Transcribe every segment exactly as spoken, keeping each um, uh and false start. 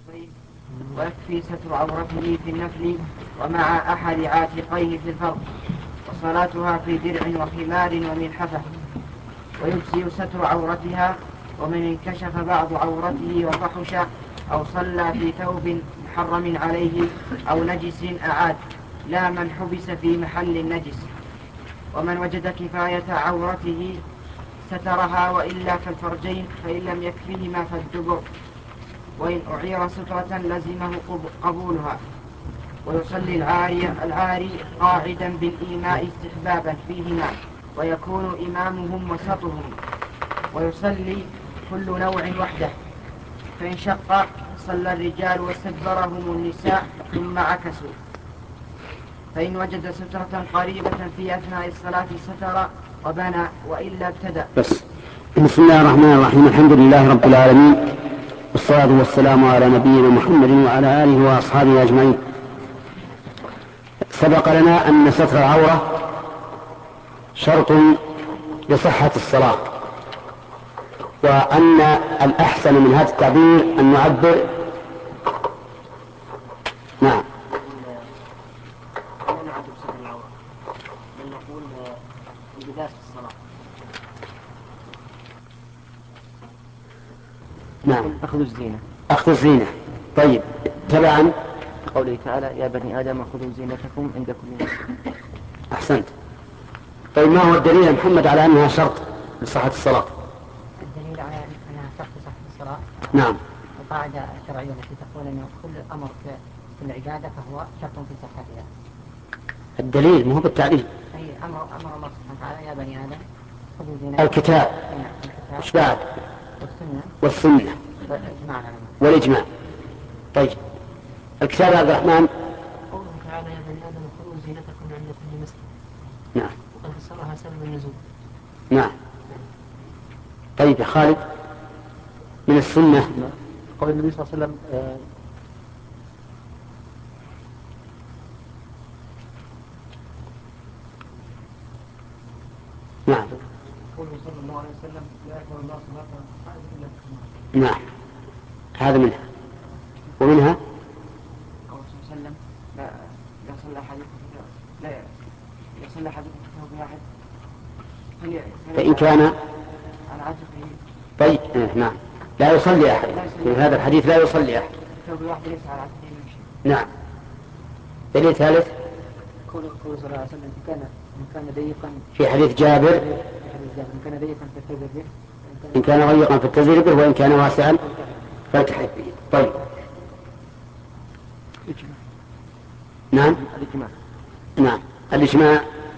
ويكفي ستر عورته في النفل ومع أحد عاتقيه في الفرض، وصلاتها في درع وخمار وملحفة. ويجزي ستر عورتها ومن انكشف بعض عورته وفحش أو صلى في ثوب محرم عليه أو نجس أعاد، لا من حبس في محل النجس. ومن وجد كفاية عورته سترها، وإلا فالفرجين، فإن لم يكفيهما فالدبر، وإن أعير سترة لزمه قبولها. ويصلي العاري, العاري قاعدا بالإيماء استحبابا فيهما، ويكون إمامهم وسطهم. ويصلي كل نوع وحده، فإن شق صلى الرجال واستدبرهم النساء ثم عكسوا. فإن وجد سترة قريبة في أثناء الصلاة ستر وبنى، وإلا ابتدأ. بس. بسم الله الرحمن الرحيم. الحمد لله رب العالمين، والصلاة والسلام على نبينا محمد وعلى آله وأصحابه أجمعين. سبق لنا أن ستر العورة شرط لصحة الصلاة، وأن الأحسن من هذا التعبير أن نعبر نعم نعم أخذ الزينة أخذ الزينة. طيب، تبعا قوله تعالى يا بني آدم خذوا زينتكم عند كل مسجد. أحسنت. طيب، ما هو الدليل يا محمد على أنها شرط لصحة الصلاة؟ الدليل على أنها شرط لصحة الصلاة نعم القاعدة الشرعية التي تقول أن كل أمر في العبادة فهو شرط في صحتها. الدليل مو بالتعليل. أي أمر أمر الله سبحانه وتعالى يا بني آدم خذوا زينتكم. الكتاب وش بعد؟ والسنة والسنة والإجماع. والإجماع. طيب، الكتاب عبد الرحمن. قوله تعالى يا بني آدم خذوا زينتكم عند كل مسجد. نعم. وقد فسرها سبب النزول. نعم. طيب يا خالد، من السنة قول النبي صلى الله عليه وسلم آه نعم قوله صلى الله عليه وسلم لا يقبل الله صلاة أحد إلا بخمار. نعم، هذا منها. ومنها قوله صلى الله عليه وسلم لا يصلى أحدكم لا يصلى أحدكم في ثوب واحد فإن كان على عاتقه. طيب نعم، لا يصلي أحد في هذا الحديث، لا يصلي أحد. ثوب واحد ليس على عاتقه يمشي. نعم. دليل ثالث قوله صلى الله عليه وسلم كان من كان ضيقا في حديث جابر من كان ضيقا فليتزر به، إن كان ضيقا فليتزر به، وإن كان واسعا فليتحف به. طيب. نعم الإجماع. نعم الإجماع.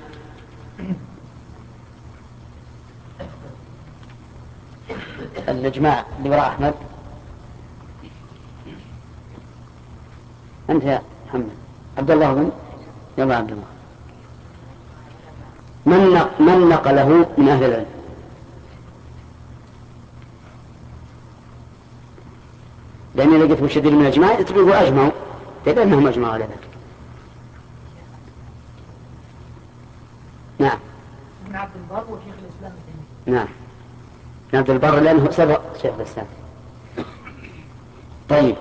الإجماع اللي وراء أحمد. أنت يا محمد عبد الله بن يلا عبد الله. من من نقله من أهل العلم؟ لأني لقيت مشدد من الإجماع يتبقوا أجمعوا لأنهم أجمعوا على ذلك. نعم ابن عبد البر وشيخ الإسلام. نعم ابن عبد البر لأنه سبق شيخ الإسلام. طيب،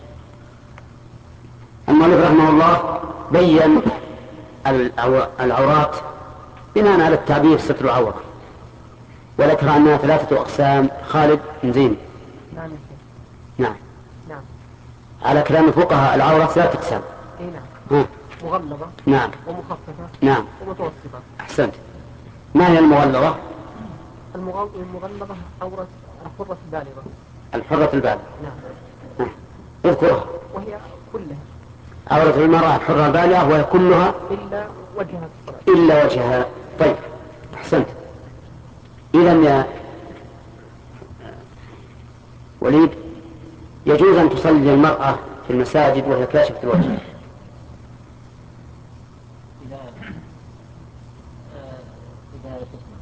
المؤلف رحمه الله بين العورات بناء على التعبير ستر العورة، وذكر أنها ثلاثة أقسام. خالد زين. نعم نعم نعم على كلام الفقهاء العورة ثلاثة أقسام. اي نعم. مغلظة نعم ومخففة نعم ومتوسطة. أحسنت. ما هي المغلظة؟ المغلظة عورة الحرة البالغة. الحرة البالغة. نعم. اذكرها. وهي كلها عورة المرأة الحرة البالغة وهي كلها إلا وجهها إلا وجهها. طيب، أحسنت. إذن يا وليد، يجوز أن تصلي المرأة في المساجد وهي كاشفة الوجه؟ إذا إذا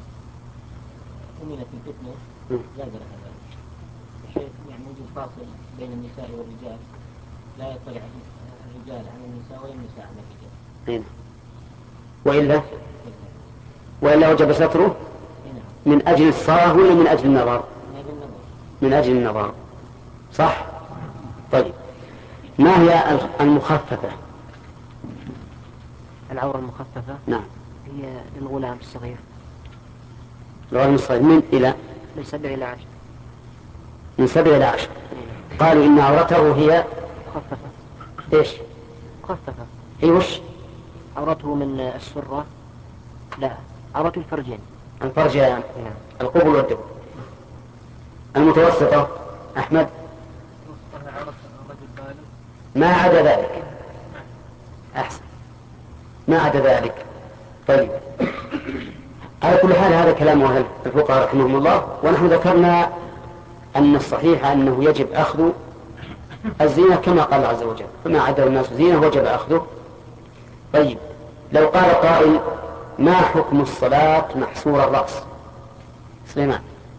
أمنت الفتنة لا بأس بها، بحيث يعني وجود فاصل بين النساء والرجال، لا يطلع الرجال عن النساء ولا النساء عن الرجال. وإلا وإلا وجب ستره من أجل الصلاة ولا من أجل النظر؟ من أجل النظر. صح؟ طيب، ما هي المخففة؟ العورة المخففة نعم هي للغلام الصغير. الغلام الصغير من إلى من سبع إلى عشر. من سبع إلى عشر. قالوا إن عورته هي مخففة. إيش؟ مخففة. إيه وش؟ عورته من السرة، لا عورته الفرجين. الفرجين يعني. القبل والدبر. المتوسطة أحمد ما عدا ذلك. أحسن ما عدا ذلك. طيب على كل حال هذا كلام أهل الفقهاء رحمهم الله، ونحن ذكرنا أن الصحيح أنه يجب أخذ الزينة كما قال عز وجل فما عدا الناس زينة وجب أخذه. طيب لو قال قائل ما حكم الصلاة محصور الرأس؟ سليمان.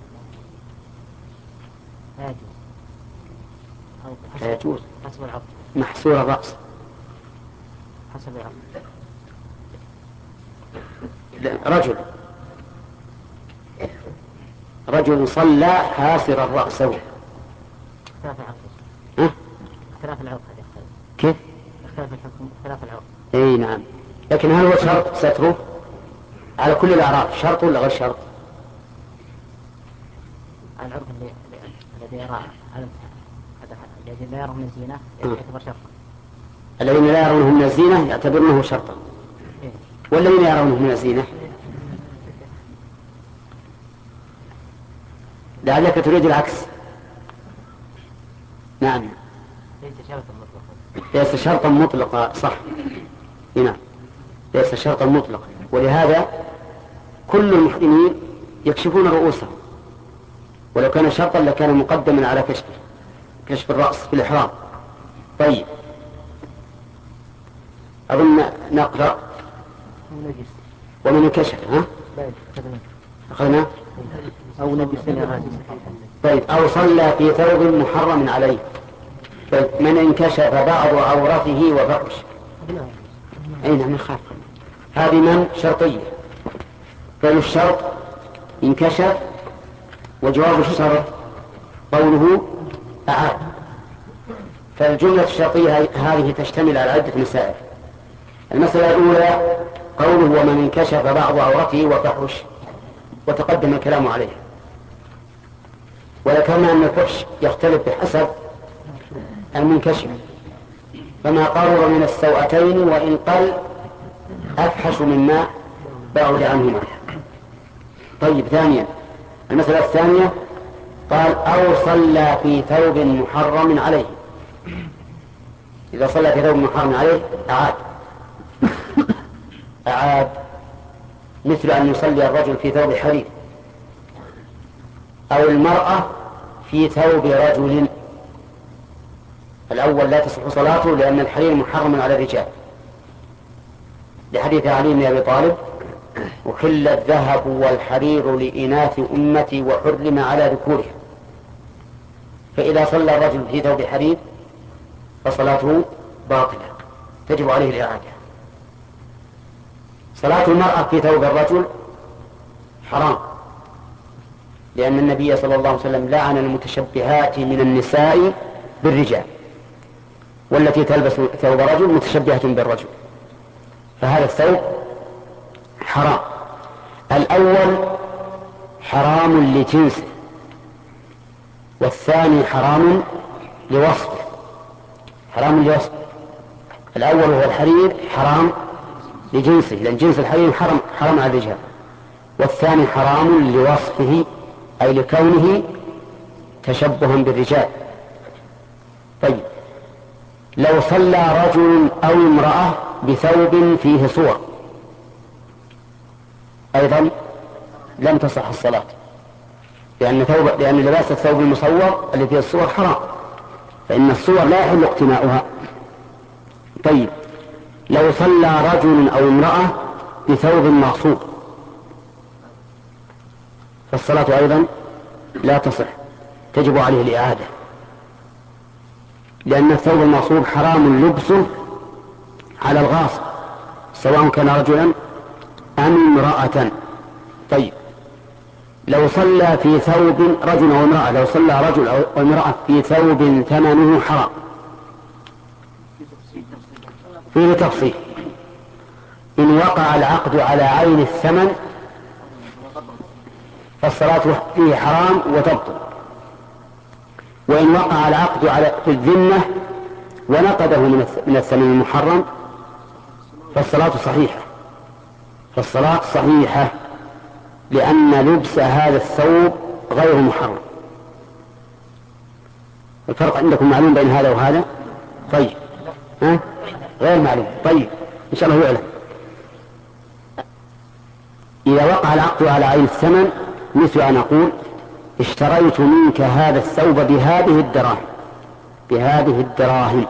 لا يجوز. حسب العرض. محصور الرأس حسب العرض. رجل رجل صلى حاسر الرأس. اختلاف العرض. ها؟ اختلاف العرض هذا يختلف. كيف؟ اختلاف الحكم اختلاف العرض. اي نعم، لكن هل هو شرط ستره على كل الأعراض شرط ولا غير شرط؟ العرض اللي الذي يرى هذا الذي لا يرى من الزينة يعتبر شرطا. الذين لا يرونه من الزينة يعتبرونه شرطا، والذين يرونه من الزينة لعلك تريد العكس. نعم ليس شرطا مطلقا. ليس شرطا مطلقا صح. نعم ليس شرطا مطلقا، ولهذا كل المحرمين يكشفون رؤوسهم، ولو كان شرطا لكان مقدما على كشف كشف الرأس في الإحرام. طيب أظن نقرأ ومن انكشف. ها أخذنا أو نجس. طيب أو صلى في ثوب محرم عليه. طيب من انكشف بعض عورته وفحش. أين من خاف هذه من شرطية. فالشرط انكشف، وجواب الشرط قوله أعاد. فالجملة الشرطية هذه تشتمل على عدة مسائل. المسألة الأولى قوله ومن انكشف بعض عورته وفحش، وتقدم الكلام عليه، وذكرنا أن الفحش يختلف بحسب المنكشف، فما قرب من السوأتين وإن قل أفحش مما بعد عنهما. طيب ثانيا المسألة الثانية قال أو صلى في ثوب محرم عليه. إذا صلى في ثوب محرم عليه أعاد أعاد مثل أن يصلي الرجل في ثوب حرير، أو المرأة في ثوب رجل. الأول لا تصح صلاته لأن الحرير محرم على الرجال، لحديث علي بن أبي طالب وحل الذهب والحرير لإناث أمتي وحرم على ذكورها. فإذا صلى الرجل في ثوب حرير فصلاته باطلة تجب عليه الإعادة. صلاة المرأة في ثوب الرجل حرام، لأن النبي صلى الله عليه وسلم لعن المتشبهات من النساء بالرجال، والتي تلبس ثوب رجل متشبهة بالرجل، فهذا الثوب حرام. الأول حرام لجنسه، والثاني حرام لوصفه. حرام لوصفه. الأول هو الحرير حرام لجنسه، لأن جنس الحرير حرام, حرام على الرجال، والثاني حرام لوصفه أي لكونه تشبها بالرجال. طيب لو صلى رجل أو امرأة بثوب فيه صور أيضا لم تصح الصلاة، لأن, ثوب لأن لباس الثوب المصور الذي فيه الصور حرام، فإن الصور لا يحل اقتناؤها. طيب لو صلى رجل أو امرأة بثوب مغصوب فالصلاة أيضا لا تصح، تجب عليه الإعادة، لأن الثوب المغصوب حرام لبسه على الغاصب سواء كان رجلا أم امرأة. طيب لو صلى في ثوب رجل أو امرأة، لو صلى رجل أو امرأة في ثوب ثمنه حرام، فيه تفصيل. إن وقع العقد على عين الثمن فالصلاة فيه حرام وتبطل، وإن وقع العقد على في الذمة ونقده من الثمن المحرم فالصلاة صحيحة، فالصلاة صحيحة لأن لبس هذا الثوب غير محرم. الفرق عندكم معلوم بين هذا وهذا؟ طيب، ها؟ غير معلوم. طيب إن شاء الله يعلم. إذا وقع العقد على عين الثمن مثل أن أقول اشتريت منك هذا الثوب بهذه الدراهم بهذه الدراهم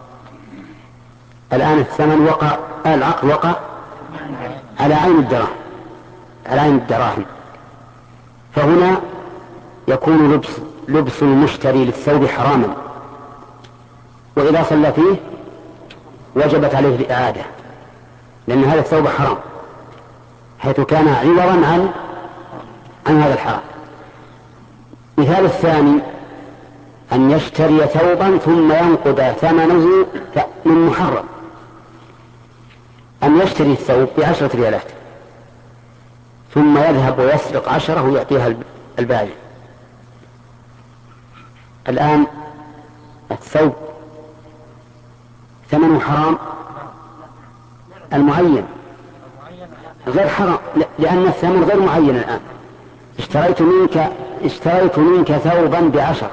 الآن الثمن وقع، العقد وقع على عين الدراهم على عين الدراهم فهنا يكون لبس لبس المشتري للثوب حراما، وإذا صلى فيه وجبت عليه الإعادة لأن هذا الثوب حرام حيث كان عوضا عن عن هذا الحرام. مثال الثاني أن يشتري ثوبا ثم ينقض ثمنه من محرم، أن يشتري الثوب بعشرة ريالات ثم يذهب ويسرق عشرة ويعطيها البائع. الآن الثوب ثمنه حرام، المعين غير حرام لأن الثمن غير معين. الآن اشتريت منك اشتريت منك ثوبا بعشرة،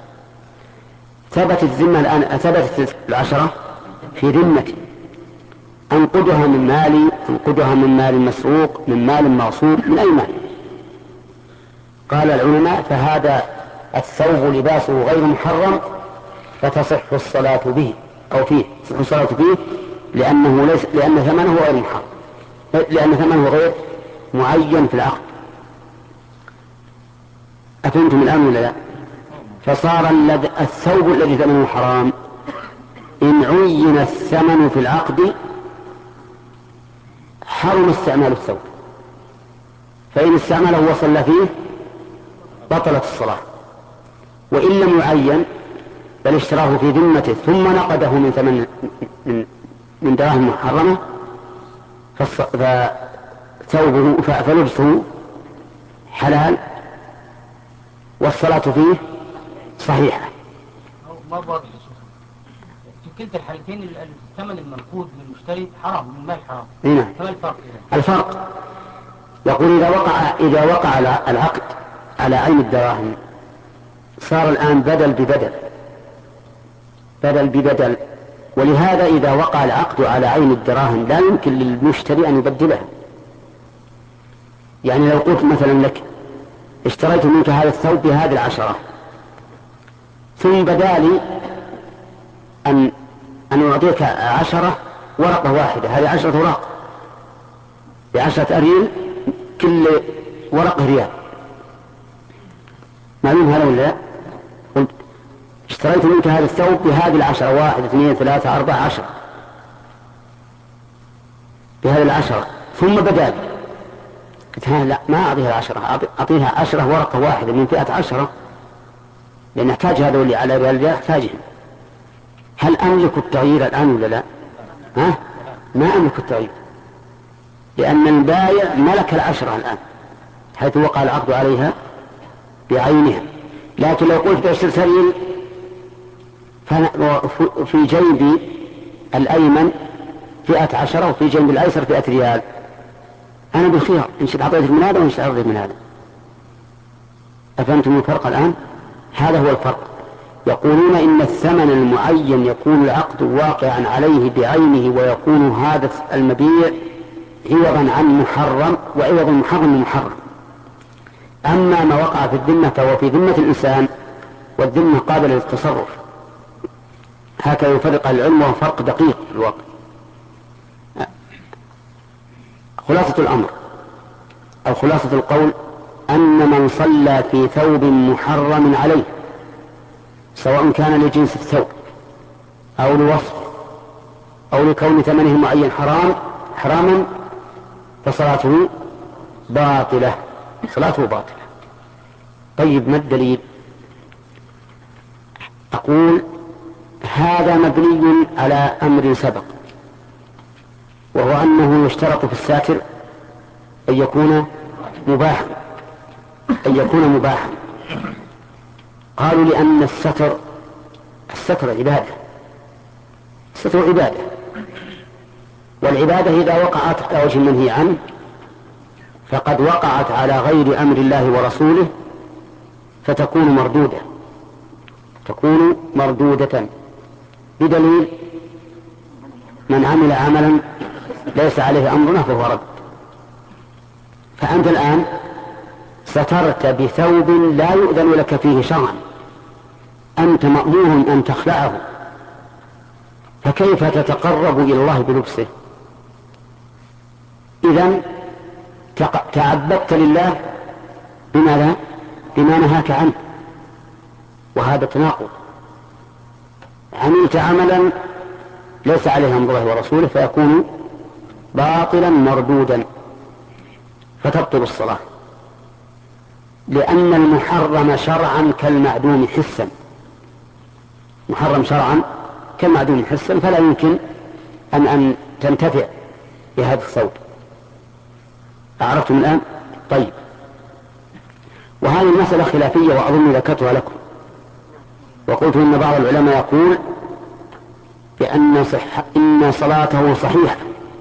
ثبت الذمة الآن، ثبتت العشرة في ذمتي، أنقذها من مالي، أنقذها من مال مسروق، من مال مغصوب، من أي مال. قال العلماء فهذا الثوب لباسه غير محرم فتصح الصلاة به أو فيه تصح الصلاة به لأنه ليس لأن ثمنه غير محرم، لأن ثمنه غير معين في العقد. أفهمتم الآن ولا لا؟ فصار الثوب الذي ثمنه حرام إن عين الثمن في العقد حرم استعمال الثوب، فإن استعمله وصلى فيه بطلت الصلاة، وإن لم يعين بل اشتراه في ذمته ثم نقده من ثمن من, من دراهم محرمة فثوبه فلبسه حلال والصلاة فيه صحيحة. ما واضح في كلتا الحالتين الثمن المنقود من المشتري حرام، من المال حرام. هنا فما الفرق؟ الفرق يقول إذا وقع إذا وقع العقد على عين الدراهم صار الآن بدل ببدل بدل ببدل ولهذا إذا وقع العقد على عين الدراهم لا يمكن للمشتري أن يبدلها. يعني لو قلت مثلا لك اشتريت منك هذا الثوب بهذه العشرة ثم بدالي أن أن أعطيك عشرة ورقة واحدة، هذه عشرة ورق بعشرة أريل كل ورقة ريال، معلوم هذا ولا لا؟ قلت اشتريت منك هذا الثوب بهذه العشرة، واحد اثنين ثلاثة أربعة عشرة، بهذه العشرة ثم بدالي قلت لا ما أعطيها عشرة، أعطيها عشرة ورقة واحدة من فئة عشرة لأن نحتاج هذا اللي على ريال يحتاجهم. هل أملك التغيير الآن ولا لا؟ ها؟ ما أملك التغيير لأن البائع ملك العشرة الآن حيث وقع العقد عليها بعينها. لكن لو قلت بأشتري ريال في جيبي الأيمن فئة عشرة وفي جنب الأيسر فئة ريال، أنا بالخيار إن شئت أعطيتك من هذا وإن شئت أعطيتك من هذا. أفهمتم الفرق الآن؟ هذا هو الفرق. يقولون إن الثمن المعين يكون العقد واقعا عليه بعينه ويكون هذا المبيع عوضا عن محرم وعوض محرم محرم. أما ما وقع في الذمة فهو في ذمة الإنسان والذمة قابلة للتصرف. هكذا يفرق العلم وهو فرق دقيق في الواقع. خلاصة الأمر أو خلاصة القول أن من صلى في ثوب محرم عليه سواء كان لجنس الثوب أو لوصف أو لكون ثمنه معين حرام حراما فصلاته باطلة، صلاته باطلة. طيب ما الدليل؟ أقول هذا مبني على أمر سبق وهو أنه يشترط في الساتر أن يكون مباحا أن يكون مباحا قالوا لأن الستر الستر عبادة الستر عبادة، والعبادة إذا وقعت على وجه المنهي عنه فقد وقعت على غير أمر الله ورسوله فتكون مردودة تكون مردودة بدليل من عمل عملا ليس عليه أمرنا فهو رد. فأنت الآن سترت بثوب لا يؤذن لك فيه شرعا، أنت مأمور أن تخلعه، فكيف تتقرب إلى الله بلبسه؟ إذن تعبدت لله بماذا؟ بما نهاك عنه، وهذا تناقض. عملت عملا ليس عليه أمر الله ورسوله فيكون باطلا مردودا فتبطل الصلاة، لأن المحرم شرعا كالمعدوم حسا، محرم شرعا كالمعدوم حسا، فلا يمكن أن, أن تنتفع بهذا الثوب. أعرفتم الآن؟ طيب، وهذه المسألة خلافية وأظن ذكرتها لكم، وقلت إن بعض العلماء يقول بأن صح إن صلاته صحيحة،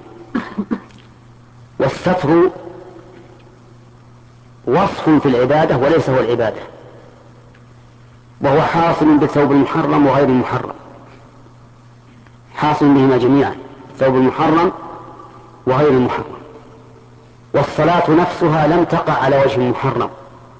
والستر وصف في العبادة وليس هو العبادة، وهو حاصل بالثوب المحرم وغير المحرم، حاصل بهما جميعا، الثوب المحرم وغير المحرم. والصلاة نفسها لم تقع على وجه المحرم،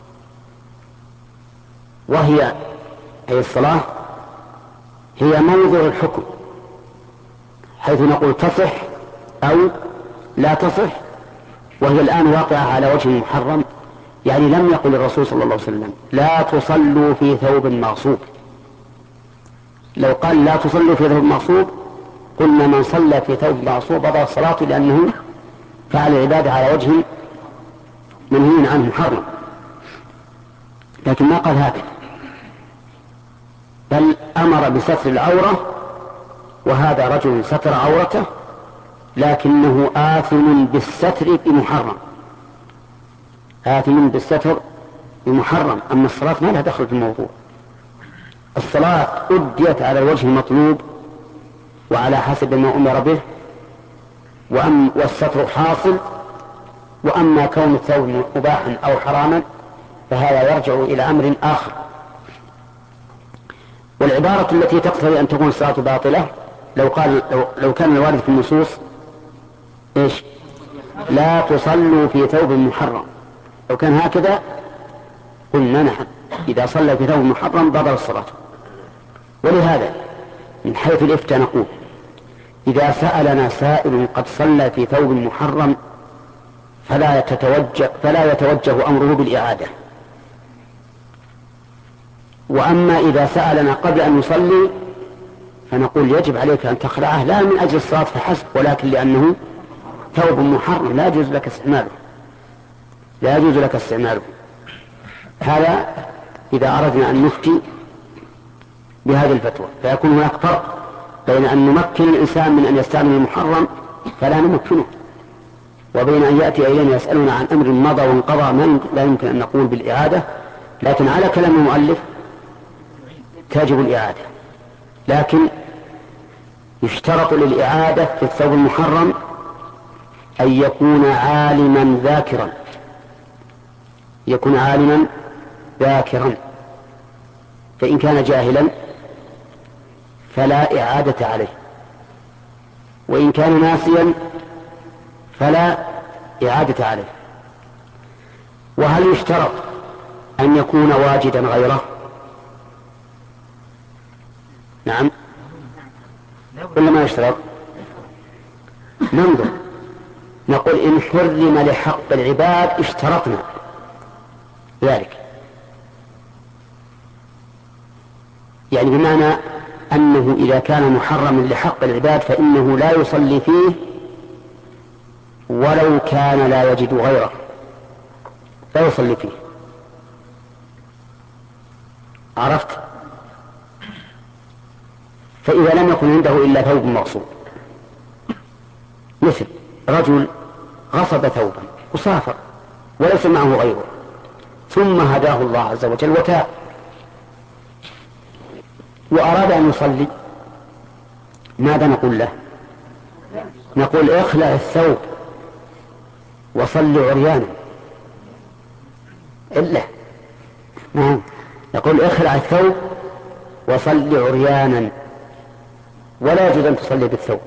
وهي أي الصلاة هي موضع الحكم، حيث نقول تصح أو لا تصح، وهي الآن واقعة على وجه المحرم. يعني لم يقل الرسول صلى الله عليه وسلم لا تصلوا في ثوب مغصوب، لو قال لا تصلوا في ثوب مغصوب قلنا من صلى في ثوب مغصوب بطلت صلاته لأنه فعل العبادة على وجه منهي عنه محرم، لكن ما قال هكذا، بل أمر بستر العورة، وهذا رجل ستر عورته لكنه آثم بالستر بمحرم، آثم بالستر بمحرم. أما الصلاة ما لها دخل في الموضوع، الصلاة أديت على الوجه المطلوب وعلى حسب ما أمر به، وأم والستر حاصل. وأما كون الثوب مباحا أو حراما فهذا يرجع إلى أمر آخر. والعبارة التي تقتضي أن تكون الصلاة باطلة لو قال لو, لو كان الوارد في النصوص إيش؟ لا تصلوا في ثوب محرم، لو كان هكذا قلنا نحن إذا صلى في ثوب محرم بطل الصلاة. ولهذا من حيث الإفتاء نقول إذا سألنا سائل قد صلى في ثوب محرم فلا يتوجه, فلا يتوجه أمره بالإعادة. وأما إذا سألنا قبل أن يصلي فنقول يجب عليك أن تخلعه، لا من أجل الصلاة فحسب، ولكن لأنه ثوب محرم لا يجوز لك استعماله لا يجوز لك استعماله. هذا إذا أردنا أن نفتي بهذه الفتوى، فيكون هناك فرق بين أن نمكن الإنسان من أن يستعمل المحرم فلا نمكنه، وبين أن يأتي إلينا يسألنا عن أمر مضى وانقضى ما لا يمكن أن نقول بالإعادة، لكن على كلام المؤلف تجب الإعادة. لكن يشترط للإعادة في الثوب المحرم أن يكون عالما ذاكرا يكون عالما ذاكرا فإن كان جاهلا فلا إعادة عليه، وإن كان ناسيا فلا إعادة عليه. وهل يشترط أن يكون واجدا غيره؟ نعم، ولا ما يشترط؟ ننظر، نقول إن حرم لحق العباد اشترطنا ذلك، يعني بمعنى أنه إذا كان محرما لحق العباد فإنه لا يصلي فيه ولو كان لا يجد غيره، لا يصلي فيه. عرفت؟ فإذا لم يكن عنده إلا ثوب مغصوب مثل رجل غصب ثوبا وسافر وليس معه غيره ثم هداه الله عز وجل وتاب وأراد أن يصلي، ماذا نقول له؟ نقول اخلع الثوب وصل عريانا. إلا نعم، نقول اخلع الثوب وصل عريانا ولا يجوز أن تصلي بالثوب.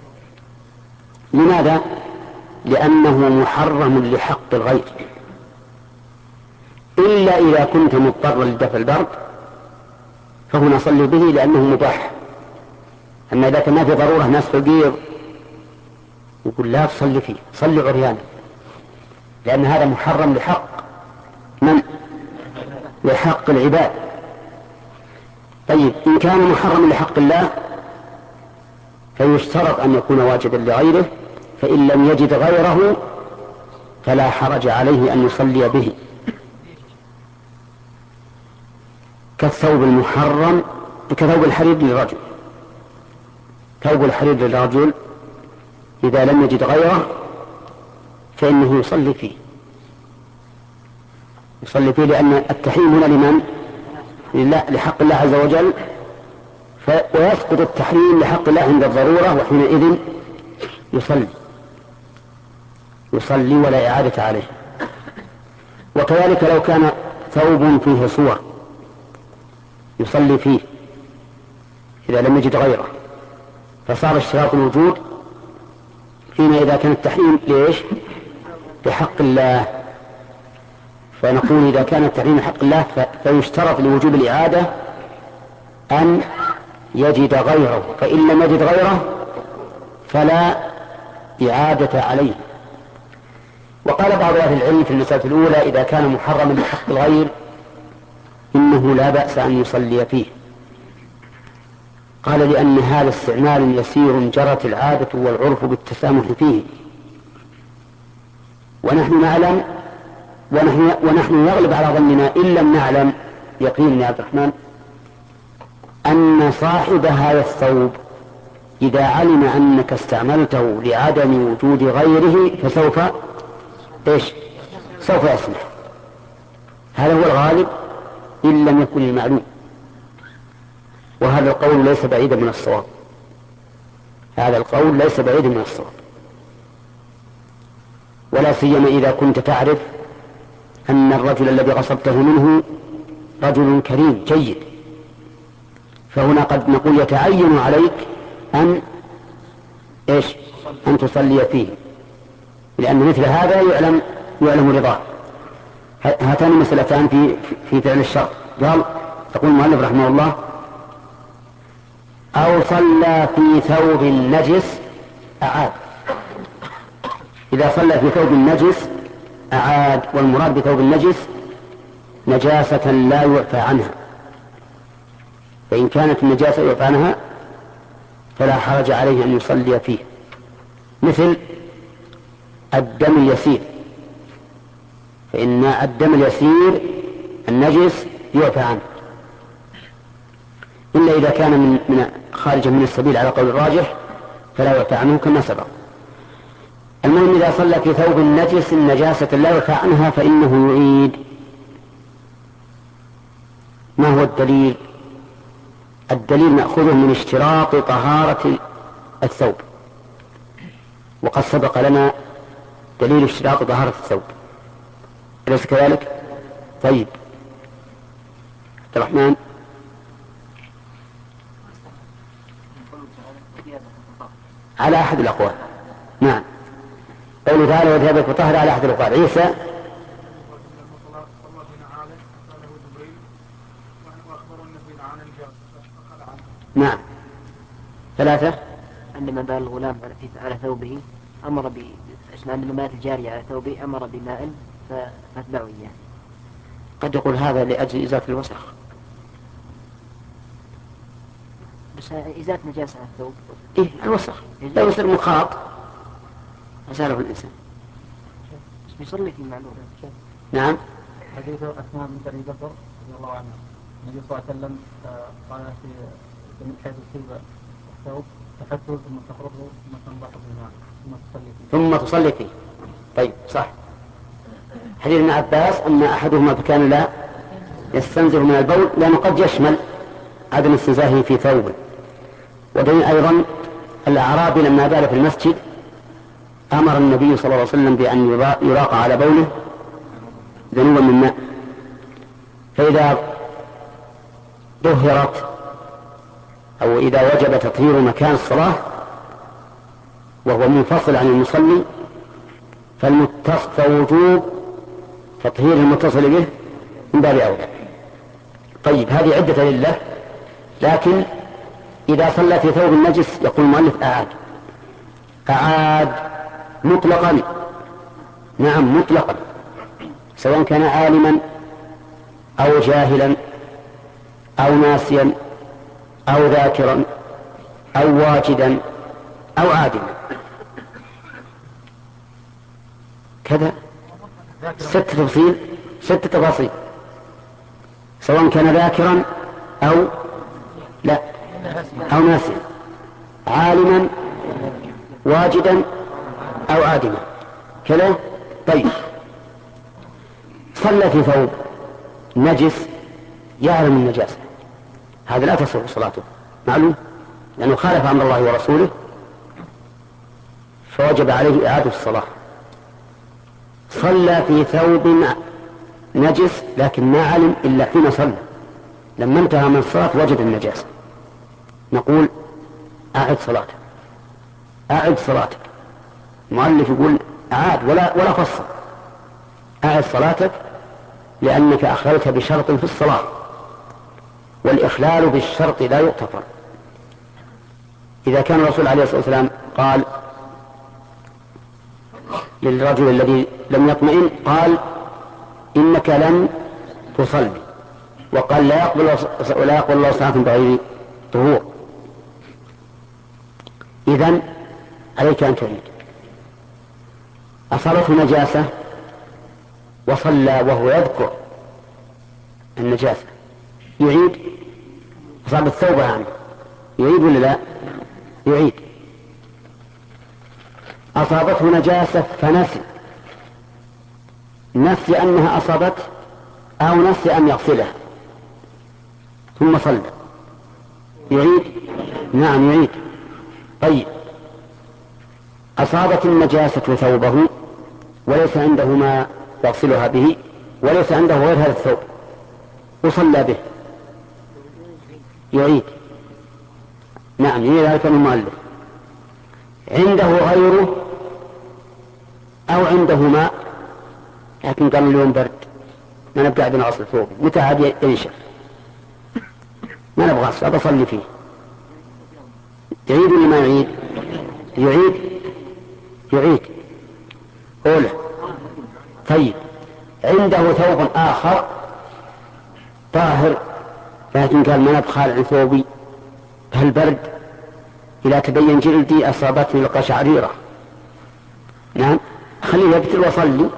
لماذا؟ لأنه محرم لحق الغير، إلا إذا كنت مضطرا لدفع البرد فهنا صلي به لأنه مباح. أما إذا كان ما في ضرورة ناس فقير يقول لا تصلي فيه، صلي عريانا، لأن هذا محرم لحق من؟ لحق العباد. طيب إن كان محرم لحق الله فيشترط أن يكون واجبا لغيره، فإن لم يجد غيره فلا حرج عليه أن يصلي به، كالثوب المحرم، كثوب الحرير للرجل. ثوب الحرير للرجل إذا لم يجد غيره فإنه يصلي فيه، يصلي فيه لأن التحريم هنا لمن؟ لله، لحق الله عز وجل، ويسقط التحريم لحق الله عند الضرورة، وحينئذ يصلي يصلي ولا إعادة عليه. وكذلك لو كان ثوب فيه صور يصلي فيه إذا لم يجد غيره، فصار اشتراط الوجود فيما إذا كان التحريم ليش؟ لحق الله. فنقول إذا كان التحريم لحق الله فيشترط لوجوب الإعادة أن يجد غيره، فإن لم يجد غيره فلا إعادة عليه. وقال بعض أهل العلم في المسألة الأولى إذا كان محرما لحق الغير إنه لا بأس أن يصلي فيه. قال لأن هذا استعمال يسير جرت العادة والعرف بالتسامح فيه، ونحن نعلم ونحن, ونحن يغلب على ظننا إن لم نعلم يقين يا عبد الرحمن أن صاحب هذا الثوب إذا علم أنك استعملته لعدم وجود غيره فسوف إيش؟ سوف يسمح. هذا هو الغالب إن لم يكن المعلوم، وهذا القول ليس بعيدا من الصواب، هذا القول ليس بعيدا من الصواب، ولا سيما إذا كنت تعرف أن الرجل الذي غصبته منه رجل كريم جيد، فهنا قد نقول يتعين عليك أن إيش؟ أن تصلي فيه، لأن مثل هذا يعلم يعلم رضاه. هاتان مسألتان في في فعل الشر. قال يقول المؤلف رحمه الله أو صلى في ثوب نجس أعاد. إذا صلى في ثوب نجس أعاد، والمراد بثوب النجس نجاسة لا يعفى عنها، فإن كانت النجاسة يعفى عنها فلا حرج عليه أن يصلي فيه، مثل الدم اليسير، فإن الدم اليسير النجس يعفى عنه إلا إذا كان من, من خارجا من السبيل على قول الراجح فلا يعفى عنه كما سبق. المهم إذا صلى في ثوب نجس النجاسة لا يعفى عنها فإنه يعيد. ما هو الدليل؟ الدليل نأخذه من اشتراط طهارة الثوب، وقد سبق لنا دليل اشتراط طهارة الثوب، أليس كذلك؟ طيب عبد الرحمن. على أحد الأقوال، نعم، قوله تعالى وثيابك فطهر على أحد الأقوال. عيسى نعم. ثلاثة عندما بال الغلام على ثوبه أمر ب عندما مات الجارية على ثوبه أمر بماء فاتبعوا إياه. قد يقول هذا لأجل إزالة الوسخ، بس إزالة نجاسة على الثوب إيه الوسخ لا يصير مخاط أزاله الإنسان. بس بيصلي في معلومة. نعم. حديث أسماء بنت أبي بكر رضي الله عنها النبي صلى الله عليه وسلم قال في من حيث الصيبة الثوب تحته ثم تخرجه ثم تنضح بالماء ثم تصلي فيه. ثم تصلي فيه. طيب صح. حديث ابن عباس أن أحدهما كان لا يستنزه من البول لأنه قد يشمل عدم استنزاهه في ثوب. ودليل أيضا الأعرابي لما بال في المسجد أمر النبي صلى الله عليه وسلم بأن يراق على بوله ذنوبا من ماء، فإذا ظهرت أو إذا وجب تطهير مكان الصلاة وهو منفصل عن المصلي فوجوب تطهير المتصل به من باب أولى. طيب هذه عدة لله، لكن إذا صلى في ثوب النجس يقول المؤلف أعاد أعاد مطلقا. نعم مطلقا، سواء كان عالما أو جاهلا أو ناسيا أو ذاكرا أو واجدا أو عادما. كذا ست تفصيل ست تفاصيل، سواء كان ذاكرا أو لا أو ناسيا، عالما واجدا أو عادما كذا. طيب صلى في ثوب نجس يعلم النجاسة، هذا لا تصح صلاته معلوم، لأنه خالف أمر الله ورسوله فوجب عليه إعادة الصلاة. صلى في ثوب نجس لكن ما علم إلا حين صلى، لما انتهى من الصلاة وجد النجاسة، نقول أعد صلاتك أعد صلاتك. المؤلف يقول أعاد ولا ولا فصل، أعد صلاتك لأنك أخللت بشرط في الصلاة، والإخلال بالشرط لا يغتفر. إذا كان الرسول عليه الصلاة والسلام قال للرجل الذي لم يطمئن قال إنك لن تصلي، وقال لا يقبل ولا يقبل الله صلاة بغير طهور، إذن عليك أن تعيد. أصابته نجاسة وصلى وهو يذكر النجاسة يعيد. أصاب الثوب عنه يعيد ولا لا؟ يعيد. أصابته نجاسة فنسي، نسي أنها أصابت أو نسي أن يغسلها ثم صلى يعيد. نعم يعيد. طيب أصابت النجاسة ثوبه وليس عنده ما يغسلها به وليس عنده غير هذا الثوب وصلى به يعيد. نعم يعيد. هذا كان المؤلف عنده غيره أو عنده ماء لكن قال اليوم برد ما نبقى عندنا غسل ثوب، متى عاد ينشف ما نبغى غسل أبى أصلي فيه، يعيد ولا ما يعيد؟ يعيد يعيد أولى. طيب عنده ثوب آخر طاهر لكن قال ما نبخال عن ثوبي بهالبرد إذا تبين جلدي أصابتني القشعريرة، نعم خليه يبتل وصلي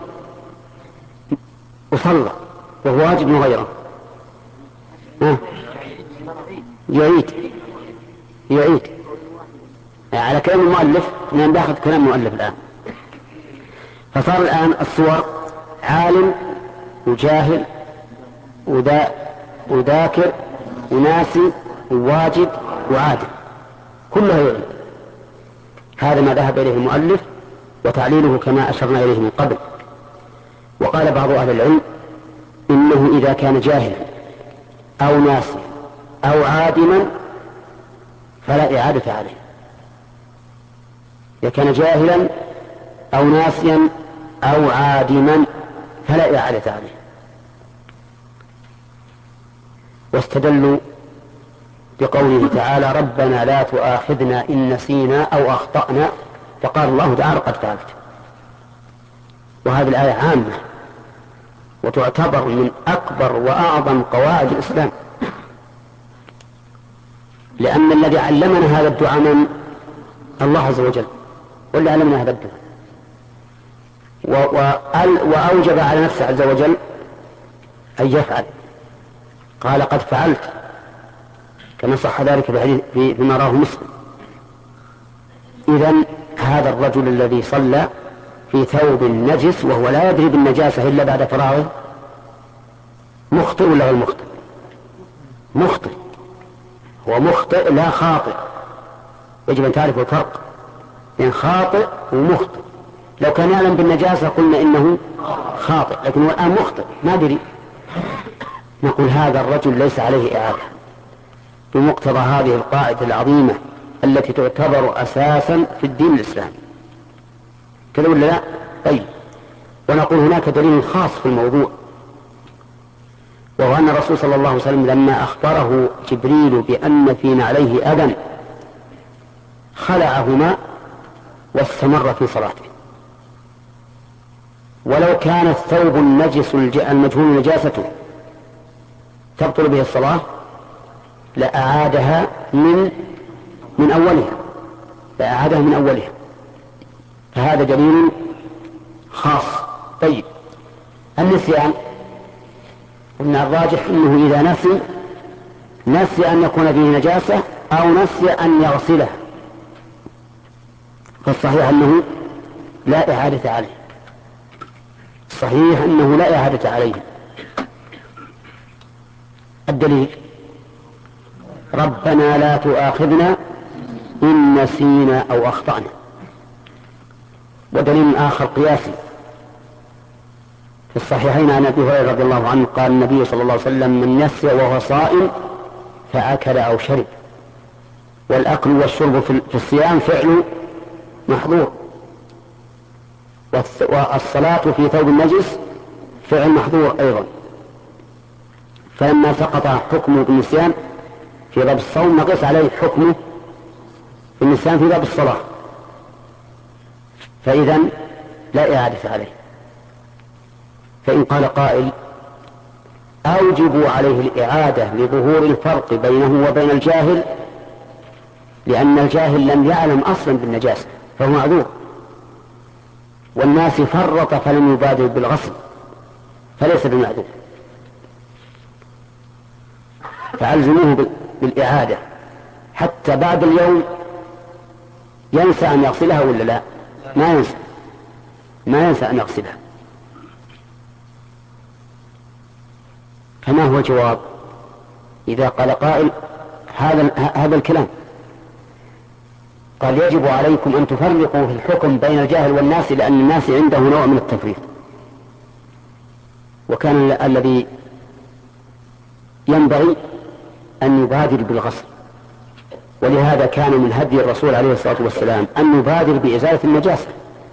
وصلى وهو واجب من غيره. ها يعيد يعيد على كلام المؤلف، لأن داخل كلام المؤلف الآن. فصار الآن الصور عالم وجاهل ودا وذاكر وناسي وواجد وعادل كلها يعيد. هذا ما ذهب إليه المؤلف وتعليله كما أشرنا إليه من قبل. وقال بعض أهل العلم إنه إذا كان جاهلا أو ناسيا أو عادما فلا إعادة عليه. إذا كان جاهلا أو ناسيا أو عادما فلا إعادة عليه. واستدلوا بقوله تعالى ربنا لا تؤاخذنا إن نسينا أو أخطأنا، فقال الله تعالى قد فعلت. وهذه الآية عامة وتعتبر من أكبر وأعظم قواعد الإسلام، لأن الذي علمنا هذا الدعاء من الله عز وجل، واللي علمنا هذا الدعاء وأوجب على نفسه عز وجل أن يفعل. قال قد فعلت كما صح ذلك فيما رواه مسلم إذن هذا الرجل الذي صلى في ثوب نجس وهو لا يدري بالنجاسة إلا بعد فراغه مخطئ ولا غير مخطئ؟ مخطئ. هو مخطئ لا خاطئ. يجب أن تعرف الفرق بين خاطئ ومخطئ. لو كان يعلم بالنجاسة قلنا إنه خاطئ، لكن هو الآن مخطئ ما دري. نقول هذا الرجل ليس عليه إعادة بمقتضى هذه القاعدة العظيمة التي تعتبر أساسا في الدين الإسلامي. كذا ولا لا؟ طيب. ونقول هناك دليل خاص في الموضوع، وهو أن الرسول صلى الله عليه وسلم لما أخبره جبريل بأن في نعليه أذى خلعهما واستمر في صلاته. ولو كان الثوب النجس المجهول نجاسته تبطل به الصلاة لأعادها من من أولها لأعادها من أولها فهذا دليل خاص. طيب، النسيان قلنا الراجح أنه إذا نسي نسي أن يكون فيه نجاسة أو نسي أن يغسله فالصحيح أنه لا إعادة عليه. صحيح أنه لا إعادة عليه. الدليل ربنا لا تؤاخذنا إن نسينا أو أخطأنا. ودليل آخر قياسي في الصحيحين عن أبي هريرة رضي الله عنه قال النبي صلى الله عليه وسلم من نسي وهو صائم فأكل أو شرب. والأكل والشرب في الصيام فعل محظور، والصلاة في ثوب النجس فعل محظور أيضا. فلما سقط حكمه بالنسيان في باب الصوم نقص عليه حكمه بالنسيان في باب الصلاة، فإذن لا إعادة عليه. فإن قال قائل أوجب عليه الإعادة لظهور الفرق بينه وبين الجاهل لأن الجاهل لم يعلم أصلا بالنجاسة فهو معذور، والناس فرط فلم يبادر بالغسل فليس بمعذور، فألزموه بالإعادة حتى بعد اليوم ينسى أن يغسلها ولا لا؟ ما ينسى ما ينسى أن يغسلها. فما هو الجواب إذا قال قائل هذا هذا الكلام؟ قال يجب عليكم أن تفرقوا في الحكم بين الجاهل والناس لأن الناس عنده نوع من التفريط، وكان الذي ينبغي أن يبادر بالغسل، ولهذا كان من هدي الرسول عليه الصلاة والسلام أن يبادر بإزالة النجاسة.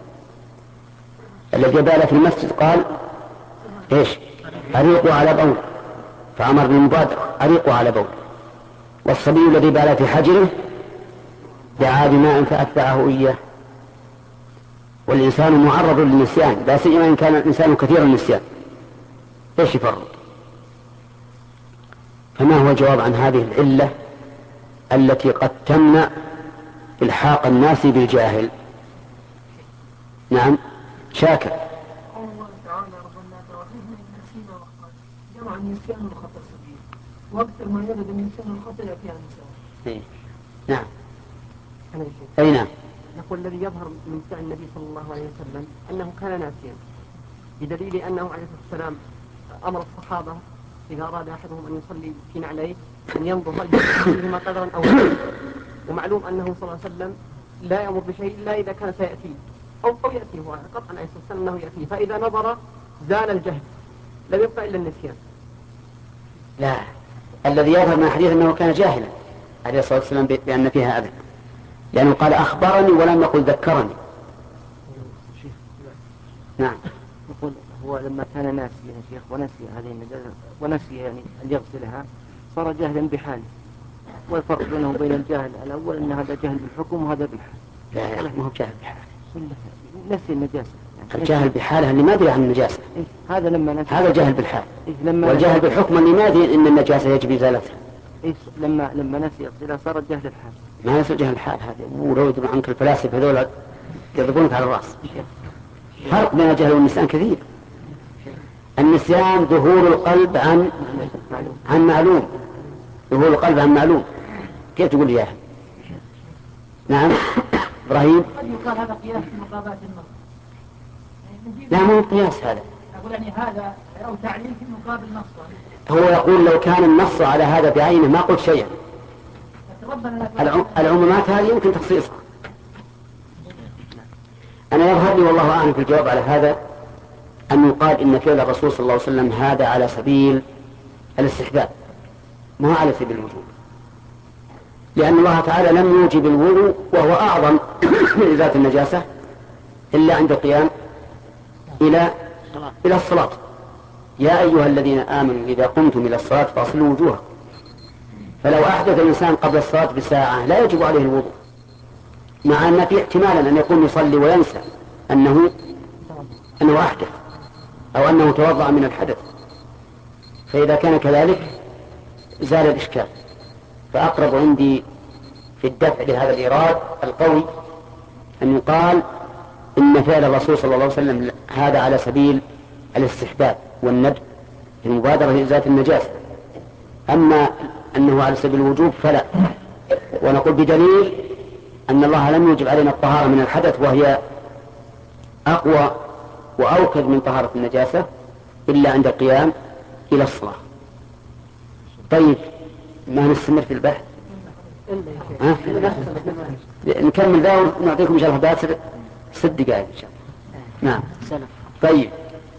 الذي بال في المسجد قال إيش؟ أريقوا على بول، فأمر بالمبادرة أريقوا على بول. والصبي الذي بال في حجره دعا بماء فأتبعه إياه. والإنسان معرض للنسيان لا سيما إن كان الإنسان كثير النسيان، إيش يفرط؟ فما هو الجواب عن هذه العلة التي قد تمنع إلحاق الناس بالجاهل؟ نعم شاكر. الله تعالى ربنا توحيدنا إن نسينا وأخطأنا جمع النسيان والخطأ الصغير، وأكثر ما يرد النسيان والخطأ يأتي عن النساء. نعم. أي نعم. نقول الذي يظهر من فعل النبي صلى الله عليه وسلم أنه كان ناسيا، بدليل أنه عليه الصلاة والسلام أمر الصحابة إذا أراد أحدهم أن يصلي في نعليه أن ينظر هل فيهما قدرا أو لا. ومعلوم أنه صلى الله عليه وسلم لا يأمر بشيء إلا إذا كان سيأتيه أو أو يأتيه، هو قطعا عليه الصلاة والسلام أنه يأتيه، فإذا نظر زال الجهل لم يبقى إلا النسيان. لا، الذي يظهر من الحديث أنه كان جاهلا عليه الصلاة والسلام بأن فيها أذى، لأنه قال أخبرني ولم يقل ذكرني. نعم. يقول هو لما كان ناسيا يا شيخ ونسي هذه النجاسة ونسي يعني أن يغسلها صار جاهلا بحاله، والفرق بينه وبين الجاهل الأول أن هذا جهل بالحكم وهذا بالحال. لا لا، ما هو جاهل بحاله، نسي النجاسة. يعني الجاهل بحاله اللي ما يدري عن النجاسة، إيه؟ هذا لما نسي هذا الجاهل بالحال. إيه؟ لما والجاهل بالحكم اللي ما يدري إن النجاسة يجب إزالتها. إيه؟ لما لما نسي يغسلها صار جهل الحال. ما يصير جهل الحال هذا، ولو يدرون عنك الفلاسفة هذول يضربونك على الرأس. فرق بين الجهل والنسيان كثير. النسيان ظهور القلب عن عن معلوم، ظهور القلب عن معلوم، كيف تقول جاهل؟ نعم. إبراهيم. قد يقال هذا قياس في مقابلة النص. لا مو قياس هذا. أقول يعني هذا أو تعليل في مقابل نص. هو يقول لو كان النص على هذا بعينه ما قلت شيئا. العمومات هذه يمكن تخصيصها. أنا يظهر لي والله أعلم في الجواب على هذا أن يقال إن فعل الرسول صلى الله عليه وسلم هذا على سبيل الاستحباب ما على سبيل الوجوب، لأن الله تعالى لم يوجب الوضوء وهو أعظم لذات النجاسة إلا عند القيام إلى إلى الصلاة. يا أيها الذين آمنوا إذا قمتم إلى الصلاة فاغسلوا وجوهكم. فلو أحدث الإنسان قبل الصلاة بساعة لا يجب عليه الوضوء، مع أن في احتمالا أن يكون يصلي وينسى أنه أنه أحدث أو أنه توضأ من الحدث، فإذا كان كذلك زال الإشكال. فأقرب عندي في الدفع لهذا الإيراد القوي أن يقال إن فعل الرسول صلى الله عليه وسلم هذا على سبيل الاستحباب والندب في المبادرة لإزالة النجاسة، أما أنه على سبيل الوجوب فلا. ونقول بدليل أن الله لم يوجب علينا الطهارة من الحدث وهي أقوى وأوكد من طهارة النجاسة إلا عند القيام إلى الصلاة. طيب ما نستمر في البحث؟ ها؟ نكمل ذا ونعطيكم إن شاء الله باسر ست دقائق إن شاء الله. نعم. طيب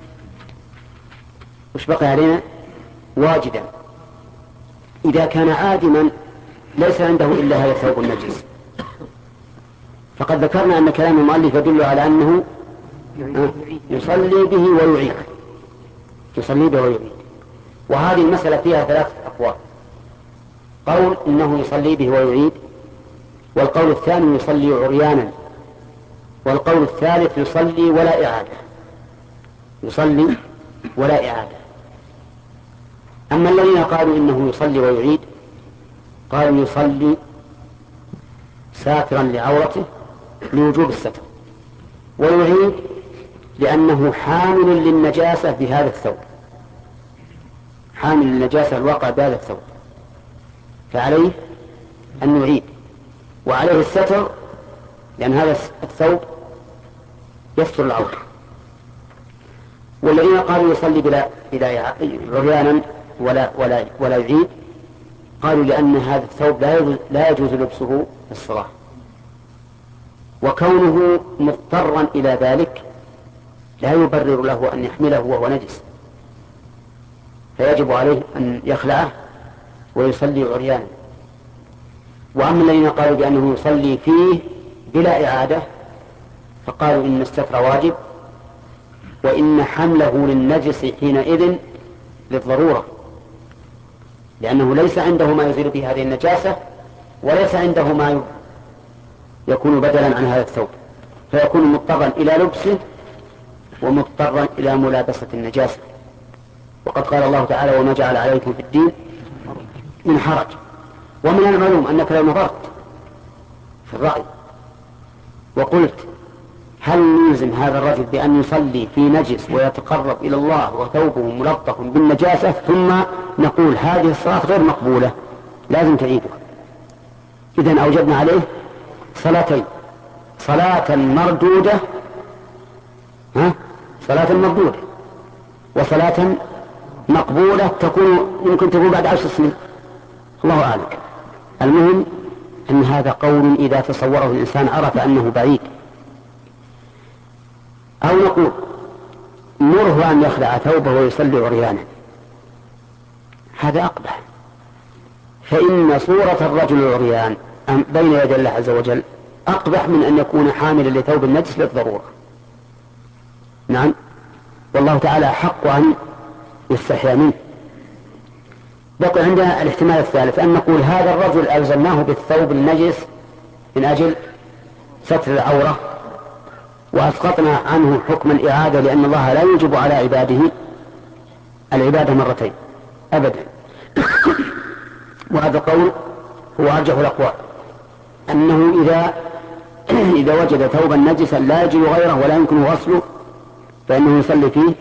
وش بقي علينا؟ واجدا إذا كان عادما ليس عنده إلا هذا الثوب النجس، فقد ذكرنا أن كلام المؤلف يدل على أنه يصلي به ويعيد يصلي به ويعيد. وهذه المسألة فيها ثلاثة أقوال: قول إنه يصلي به ويعيد، والقول الثاني يصلي عريانا، والقول الثالث يصلي ولا إعادة يصلي ولا إعادة. أما الذين قالوا إنه يصلي ويعيد قالوا يصلي ساترا لعورته لوجوب الستر، ويعيد لأنه حامل للنجاسة بهذا الثوب، حامل للنجاسة الواقع بهذا الثوب، فعليه أن يعيد، وعليه الستر لأن هذا الثوب يستر العورة. والذين قالوا يصلي بلا بلا عريانا ولا ولا ولا يعيد قالوا لأن هذا الثوب لا يجوز, لا يجوز لبسه في الصلاة، وكونه مضطرا إلى ذلك لا يبرر له أن يحمله وهو نجس، فيجب عليه أن يخلعه ويصلي عريانا. وأما الذين قالوا بأنه يصلي فيه بلا إعادة فقالوا إن الستر واجب، وإن حمله للنجس حينئذ للضرورة، لأنه ليس عنده ما يزيل به هذه النجاسة، وليس عنده ما يكون بدلا عن هذا الثوب، فيكون مضطرا إلى لبسه ومضطرا إلى ملابسة النجاسة. وقد قال الله تعالى: وما جعل عليكم في الدين من حرج. ومن المعلوم أنك لو نظرت في الرأي وقلت هل نلزم هذا الرجل بأن يصلي في نجس ويتقرب إلى الله وثوبه ملطخ بالنجاسة ثم نقول هذه الصلاة غير مقبولة لازم تعيدها، إذن أوجبنا عليه صلاتين: صلاة مردودة ها؟ صلاة مردودة وصلاة مقبولة تكون يمكن تكون بعد عشر سنين، الله أعلم. المهم أن هذا قول إذا تصوره الإنسان عرف أنه بعيد. أو نقول مره أن يخلع ثوبه ويصلي عريانا، هذا أقبح، فإن صورة الرجل العريان بين يدي الله عز وجل أقبح من أن يكون حاملا لثوب النجس للضرورة. نعم، والله تعالى حق أن يستحيا منه. بقي عندنا الاحتمال الثالث أن نقول هذا الرجل ألزمناه بالثوب النجس من أجل ستر العورة وأسقطنا عنه حكم الإعادة، لأن الله لا يوجب على عباده العبادة مرتين أبدا. وهذا القول هو أرجح الأقوال، أنه إذا إذا وجد ثوبا نجسا لا يجد غيره ولا يمكن غسله فإنه يصلي فيه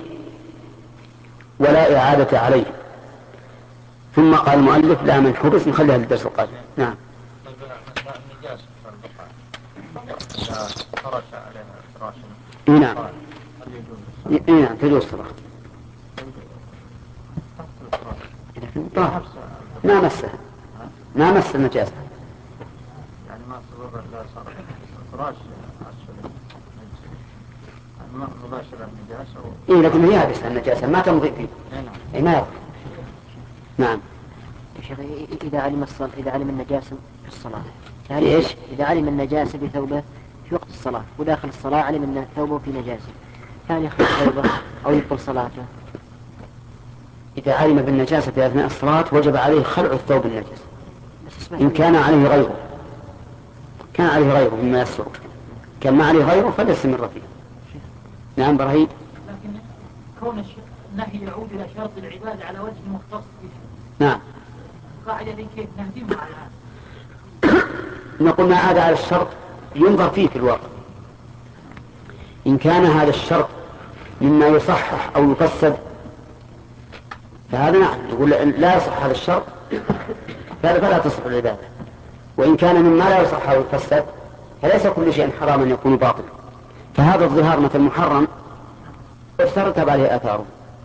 ولا إعادة عليه. ثم قال المؤلف: لا من حبس، نخليها للدرس القادم. نعم. فرش عليها فراشا. نعم. نعم تجوز الصلاة. طاهر ما مسه ما مس النجاسة. يعني ما صبر لا صار فراش مباشرة النجاسة. إيه لكن هي يابس النجاسة ما تمضي فيه. أي ما يضر. نعم. يا شيخ إذا علم الصلاة إذا علم النجاسة في الصلاة. إيش؟ إذا علم النجاسة بثوبه في وقت الصلاة وداخل الصلاة علم أن ثوبه في نجاسة كان يخرج ثوبه أو يبطل صلاته. إذا علم بالنجاسة في أثناء الصلاة وجب عليه خلع الثوب النجس إن كان عليه غيره. كان عليه غيره مما يسر. كان ما عليه غيره فليستمر فيه. نعم برهيد. لكن كون النهي يعود إلى شرط العبادة على وجه مختص به. نعم. قاعدة ذي كيف نهدمها على هذا؟ نقول ما عاد على الشرط ينظر فيه في الواقع. إن كان هذا الشرط مما يصحح أو يفسد فهذا نعم يقول لا يصح هذا الشرط فلا تصح العبادة. وإن كان مما لا يصح أو يفسد فليس كل شيء حراما يكون باطلا. فهذا الظهار مثل محرم اشترطب عليه آثاره.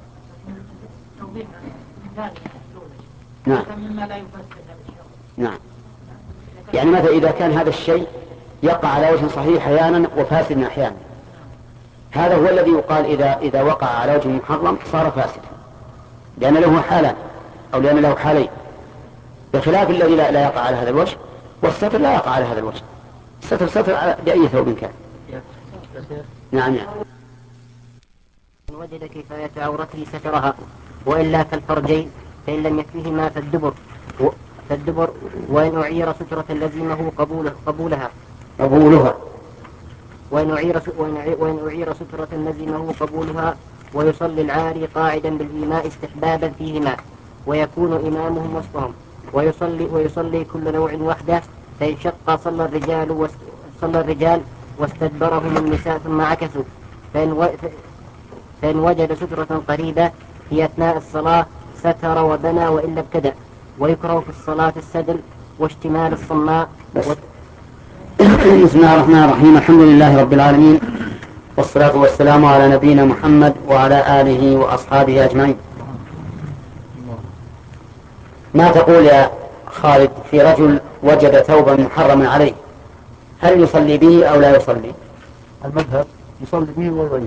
نعم. نعم. يعني مثلا إذا كان هذا الشيء يقع على وجه صحيح أحيانا وفاسد أحيانا هذا هو الذي يقال إذا إذا وقع على وجه محرم صار فاسدا لأن له حالان أو لأن له حالين بخلاف الذي لا, لا يقع على هذا الوجه والستر لا يقع على هذا الوجه. الستر ستر على بأي ثوب كان. نعم يعني. إن وجد كفاية عورته سترها وإلا كالفرجين فإن لم يكفهما فالدبر فالدبر وإن أعير سترة لزمه قبوله قبولها قبولها وإن أعير وإن أعير سترة لزمه قبولها ويصلي العاري قاعدا بالإيماء استحبابا فيهما ويكون إمامهم وسطهم ويصلي ويصلي كل نوع وحده فإن شق صلى الرجال صلى الرجال واستدبرهم النساء ثم عكسوا فإن, و... فإن وجد سترة قريبة في أثناء الصلاة ستر وبنى وإلا ابتدأ. ويكره في الصلاة السدل واشتمال الصماء. بس. و... بسم الله الرحمن الرحيم. الحمد لله رب العالمين والصلاة والسلام على نبينا محمد وعلى آله وأصحابه أجمعين. ما تقول يا خالد في رجل وجد ثوبا محرما عليه هل يصلي به أو لا يصلي؟ المذهب يصلي به ويعيد.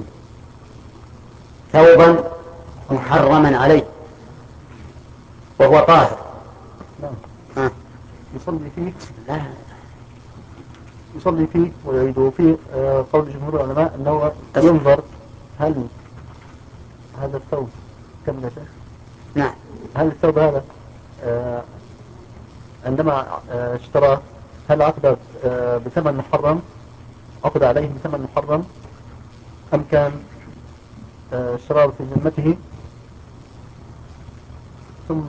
ثوبا محرما عليه وهو طاهر. نعم. ها. يصلي فيه لا يصلي فيه ويعيد. وفي قول جمهور العلماء أنه ينظر هل هذا الثوب كم نشأ؟ نعم. هل الثوب هذا آه عندما آه اشتراه هل عقد آه بثمن محرم عقد عليه بثمن محرم أم كان آه اشتراه في ذمته ثم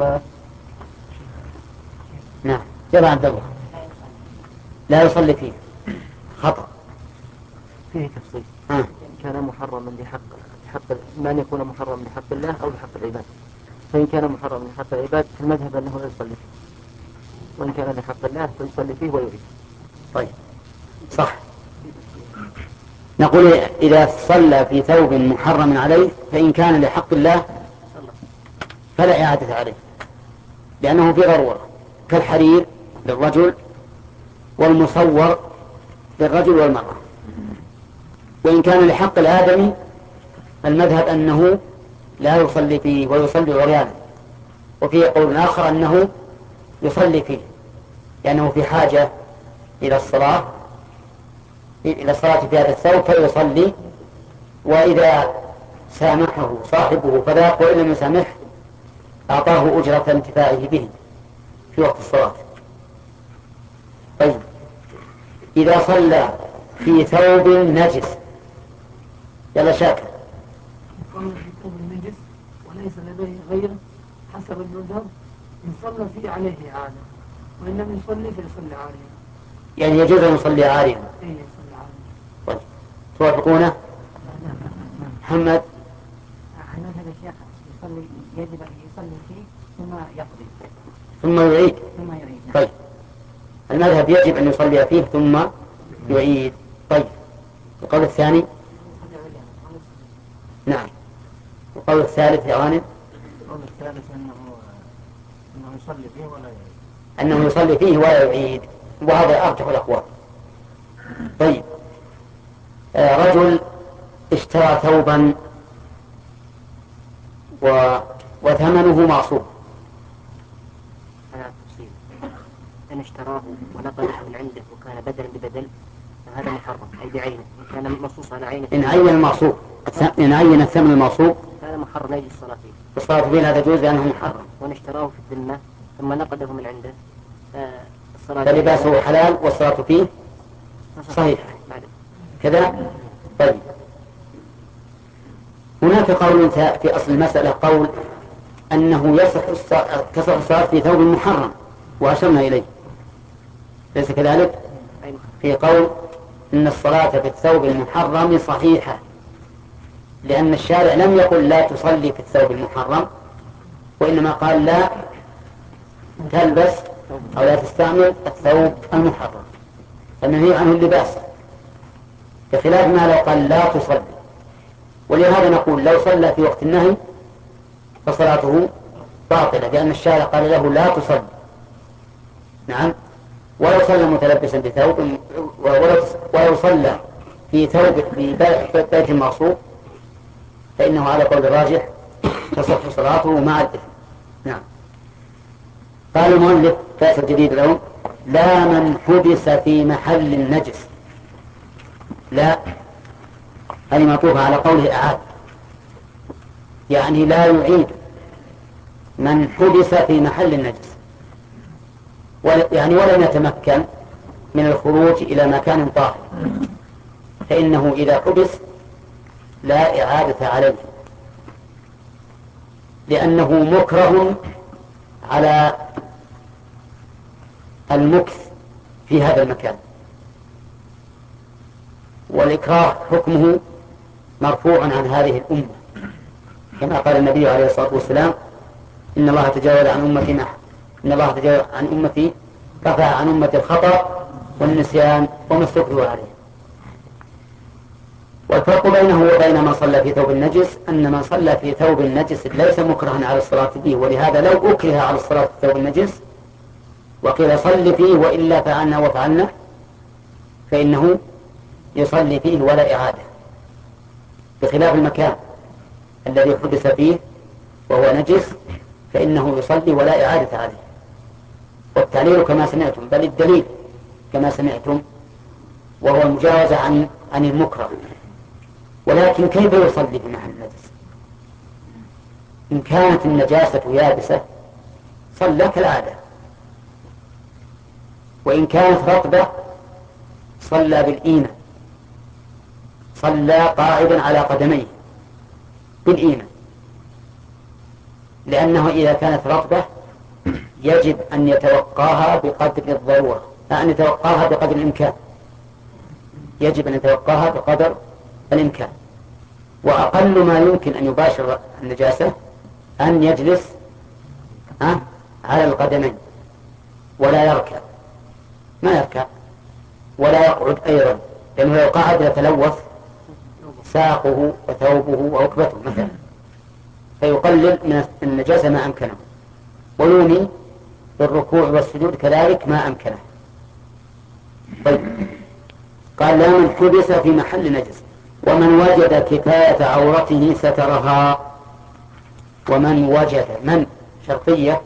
نعم جرى عن دبر لا يصلي فيه خطأ فيه تفصيل. ها. كان محرما بحق حق ما أن يكون محرما بحق الله أو بحق العباد. فإن كان محرما بحق العباد فالمذهب أنه لا يصلي فيه وإن كان بحق الله فيصلي فيه ويعيد. طيب صح. نقول إذا صلى في ثوب محرم عليه فإن كان لحق الله فلا إعادة عليه لأنه في ضرورة كالحرير للرجل والمصور للرجل والمرأة. وإن كان لحق الآدمي المذهب أنه لا يصلي فيه ويصلي عريانا. وفي قول آخر أنه يصلي فيه لأنه في حاجة إلى الصلاة إلى الصلاة في هذا الثوب فيصلي وإذا سامحه صاحبه فذاك وإن لم يسامحه أعطاه أجرة انتفاعه به في وقت الصلاة. طيب إذا صلى في ثوب نجس يلا شاكر صلى في ثوب النجس وليس لديه غيره حسب المذهب إن صلى فيه عليه عادة وإن لم يصلي فيصلي عاريا. يعني يجوز أن يصلي عاريا. إيه يصلي عاريا. طيب توافقونه؟ محمد أحنا هذا الشيخ يصلي يجب أن يصلي فيه ثم يقضي ثم يعيد. ثم يعيد. طيب المذهب يجب أن يصلي فيه ثم يعيد. طيب القول الثاني نعم. القول الثالث يا غانم القول الثالث أنه أنه يصلي فيه ولا يعيد. أنه يصلي فيه ولا يعيد، وهذا أرجح الأقوال. طيب آه رجل اشترى ثوبا و... وثمنه معصوب. هذا تفصيل. إن اشتراه ونقله من عنده وكان بدلا ببدل فهذا محرم أي بعينه، إن كان مصوص على عينه. إن عين المعصوب إن عين الثمن المعصوب هذا محرم يجوز الصلاة فيه. الصلاة فيه لا تجوز لأنه محرم. وإن اشتراه في الذمة ثم نقده من عنده الصلاة فلباسه حلال والصلاة فيه صحيح كذا. طيب هناك قول في أصل المسألة، قول أنه يصح تصح الصلاة في ثوب محرم وأشرنا إليه، ليس كذلك؟ في قول إن الصلاة في الثوب المحرم صحيحة، لأن الشارع لم يقل لا تصلي في الثوب المحرم، وإنما قال لا تلبس أو لا تستعمل الثوب المحرم، فالنهي عنه اللباس، بخلاف ما لو قال لا تصلي. ولهذا نقول لو صلى في وقت النهي فصلاته باطلة، لأن الشارع قال له لا تصلي. نعم. ولو صلى متلبسا بثوب ولو صلى في ثوب في بيت مغصوب فإنه على قول الراجح تصح صلاته مع الإثم. نعم. قال المؤلف فاسر جديد له لا من حبس في محل النجس. لا هذه معطوفة على قوله أعاد، يعني لا يعيد من حبس في محل النجس، يعني ولم يتمكن من الخروج إلى مكان طاهر، فإنه إذا حبس لا إعادة عليه، لأنه مكره على المكث في هذا المكان، والإكراه حكمه مرفوع عن هذه الأمة، كما قال النبي عليه الصلاة والسلام إن الله تجاوز عن أمتي نحن إن الله تجاوز عن أمتي رفع عن أمتي الخطأ والنسيان وما استكرهوا عليه. والفرق بينه وبين من صلى في ثوب النجس أن من صلى في ثوب النجس ليس مكرها على الصلاة فيه، ولهذا لو أكره على الصلاة في ثوب النجس وقيل صل فيه وإلا فعلنا وفعلنا فإنه يصلي فيه ولا إعادة، بخلاف المكان الذي حدث فيه وهو نجس فإنه يصلي ولا إعادة عليه. والتعليل كما سمعتم، بل الدليل كما سمعتم، وهو المجاوزة عن عن المكره. ولكن كيف يصلي في محل النجس؟ إن كانت النجاسة يابسة صلى كالعادة، وإن كانت رطبة صلى بالإيمة، صلى قاعدا على قدميه بالإيمة، لأنه إذا كانت رطبة يجب أن يتوقاها بقدر الضرورة، أن يتوقاها بقدر الإمكان، يجب أن يتوقاها بقدر الإمكان. وأقل ما يمكن أن يباشر النجاسة أن يجلس أه؟ على القدمين ولا يركع، ما يركع ولا يقعد أيضا، لأنه لو قعد يتلوث ساقه وثوبه وركبته مثلا، فيقلل من النجاسة ما أمكنه، ويومي بالركوع والسجود كذلك ما أمكنه. طيب قال لا من حبس في محل نجس ومن وجد كفاية عورته سترها. ومن وجد من شرطية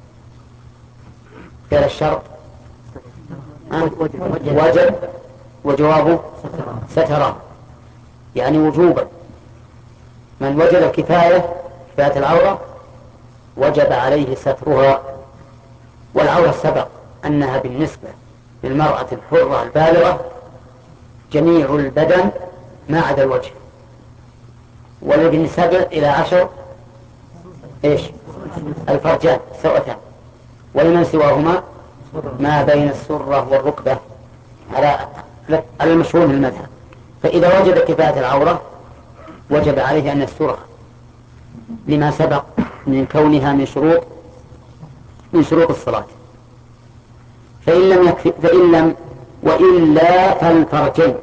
فعل الشرط أه؟ وجد وجوابه سترها، يعني وجوبا. من وجد الكفاية كفاية العورة وجب عليه سترها. والعورة سبق أنها بالنسبة للمرأة الحرة البالغة جميع البدن ما عدا الوجه، والذي سبع إلى عشر إيش الفرجان سوءتان، ولمن سواهما ما بين السرة والركبة على على المشهور من المذهب. فإذا وجد كفاية العورة وجب عليه أن يسترها لما سبق من كونها من شروط من شروط الصلاة. فإن لم يكفي فإن لم وإلا فالفرجين.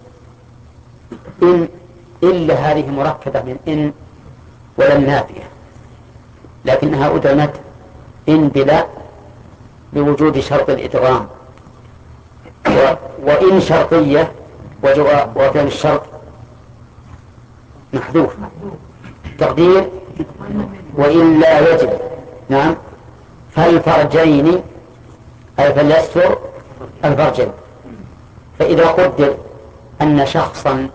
إن إلا هذه مركبة من إن ولم نافية، لكنها أدغمت إن بلا بوجود شرط الإدغام، وإن شرطية وفعل الشرط محذوف تقدير وإلا يجب. نعم. فالفرجين أي فليستر الفرجين. فإذا قدر أن شخصا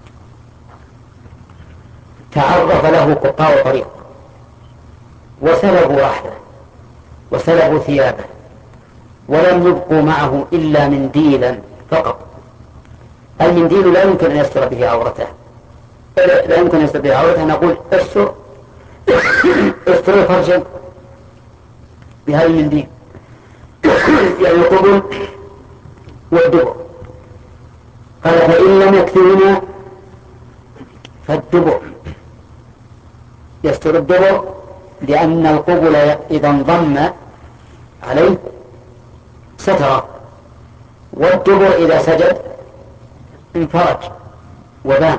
تعرف له قطاع طريق وسلبوا واحدة وسلبوا ثيابه ولم يبقوا معه إلا منديلا فقط، المنديل لا يمكن أن يستر به عورته، لا يمكن أن يستر به عورته، نقول استر استر الفرج بهذا المنديل، يعني القبل والدبر. قال فإن لم يكفينا فالدبر، يستر الدبر لأن القبل إذا انضم عليه ستره، والدبر إذا سجد انفرج وبان،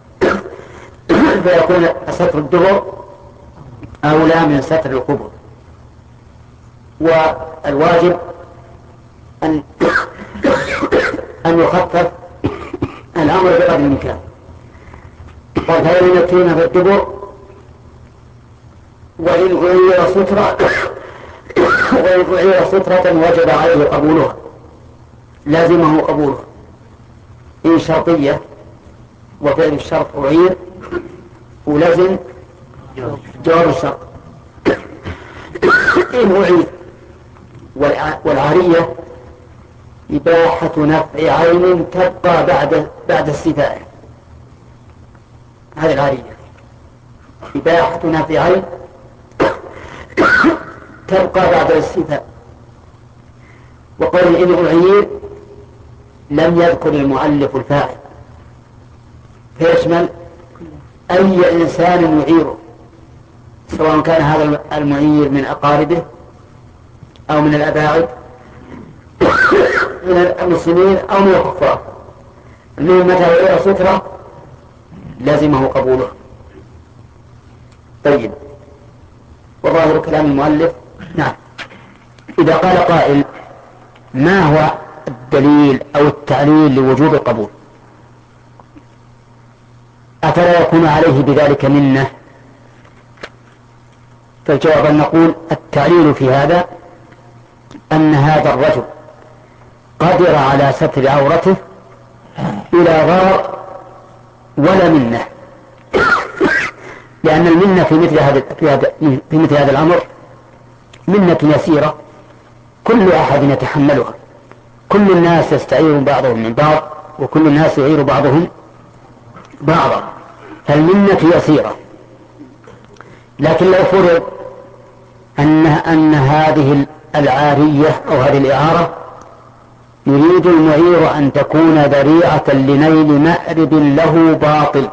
فيكون ستر الدبر أولى من ستر القبل. والواجب أن أن يخفف الأمر بقدر الإمكان. قال فإن يكفينا في الدبر وإن غير سترة وإن غير سترة وجب عليه قبولها، لازمه قبولها. إن شرطية وفعل الشرط أعير ولازم جواب الشرط. إن أعير والعارية إباحة نفع عين تبقى بعد بعد استيفائه، هذه العارية إباحة نفع عين تبقى بعد الاستيفاء. وقول إن أعير لم يذكر المؤلف الفاعل، فيشمل أي إنسان يعيره، سواء كان هذا المعير من أقاربه أو من الأباعد من المسلمين أو من الكفار. المهم متى يعير سترة لازمه قبوله. طيب، وظاهر كلام المؤلف نعم. إذا قال قائل ما هو الدليل أو التعليل لوجوب القبول، أفلا يكون عليه بذلك منة؟ فالجواب أن نقول التعليل في هذا أن هذا الرجل قدر على ستر عورته إلى ضرر ولا منة، لأن المنة في مثل هذا في مثل هذا الأمر منة يسيرة كل أحد يتحملها، كل الناس يستعير بعضهم من بعض وكل الناس يعير بعضهم بعضا، فالمنة يسيرة. لكن لو فرض أن أن هذه العارية أو هذه الإعارة يريد المعير أن تكون ذريعة لنيل مأرب له باطل،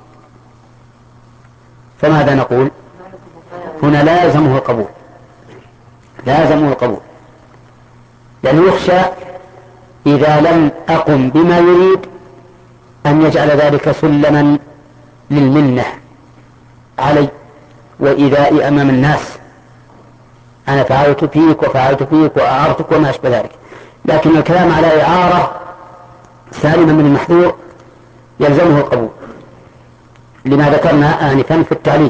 فماذا نقول؟ هنا لازمه القبول، لازمه القبول، لأنه يخشى إذا لم أقم بما يريد أن يجعل ذلك سلما للمنة علي وإذائي أمام الناس، أنا فعلت فيك وفعلت فيك وأعرتك وما أشبه ذلك. لكن الكلام على إعارة سالما من المحذور يلزمه القبول لما ذكرنا آنفا في التعليل.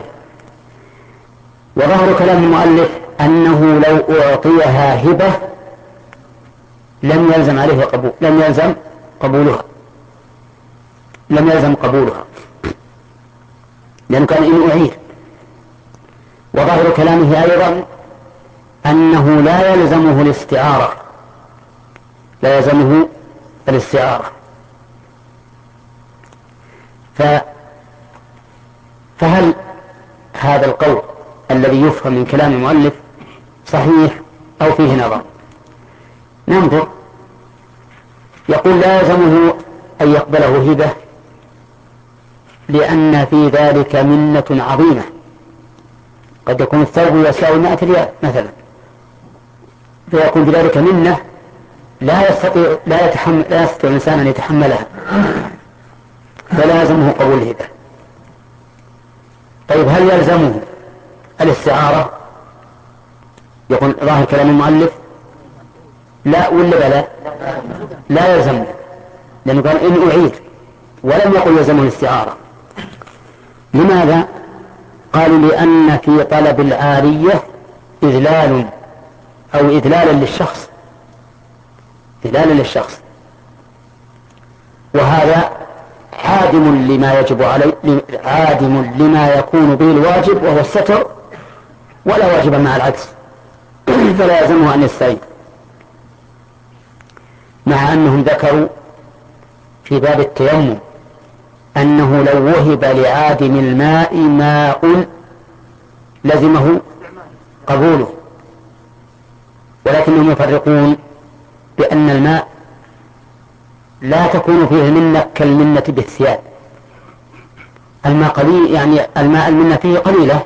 وظهر كلام المؤلف أنه لو أعطيها هبة لم يلزم عليه قبول لم يلزم قبولها لم يلزم قبولها لأنه كان إن أعير. وظهر كلامه أيضا أنه لا يلزمه الاستعارة لا يلزمه الاستعارة ف... فهل هذا القول الذي يفهم من كلام المؤلف صحيح أو فيه نظر؟ ننظر. يقول لا يلزمه أن يقبله هبة لأن في ذلك منة عظيمة، قد يكون الثوب يساوي مائة ريال مثلا، فيكون في ذلك منة لا يستطيع لا يتحمل لا يستطيع الإنسان أن يتحملها فلا يلزمه قبول الهبة. طيب هل يلزمه الاستعارة؟ يقول ظاهر كلام المؤلف لا ولا بلا؟ لا يلزمه، لأنه قال إن أعير ولم يقل يلزمه الاستعارة. لماذا؟ قالوا لأن في طلب العارية إذلال أو إذلالا للشخص إذلالا للشخص وهذا عادم لما يجب عليه عادم لما يكون به الواجب وهو الستر، ولا واجب مع العكس فلا يلزمه أن يستعين. مع أنهم ذكروا في باب التيمم أنه لو وهب لعادم الماء ماء لزمه قبوله، ولكنهم يفرقون بأن الماء لا تكون فيه المنة كالمنة بالثياب. الماء قليل، يعني الماء المنة فيه قليلة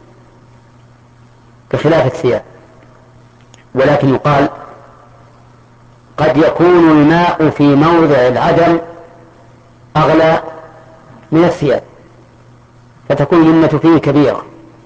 بخلاف الثياب، ولكن يقال قد يكون الماء في موضع العدم أغلى من الثياب فتكون المنة فيه كبيرة،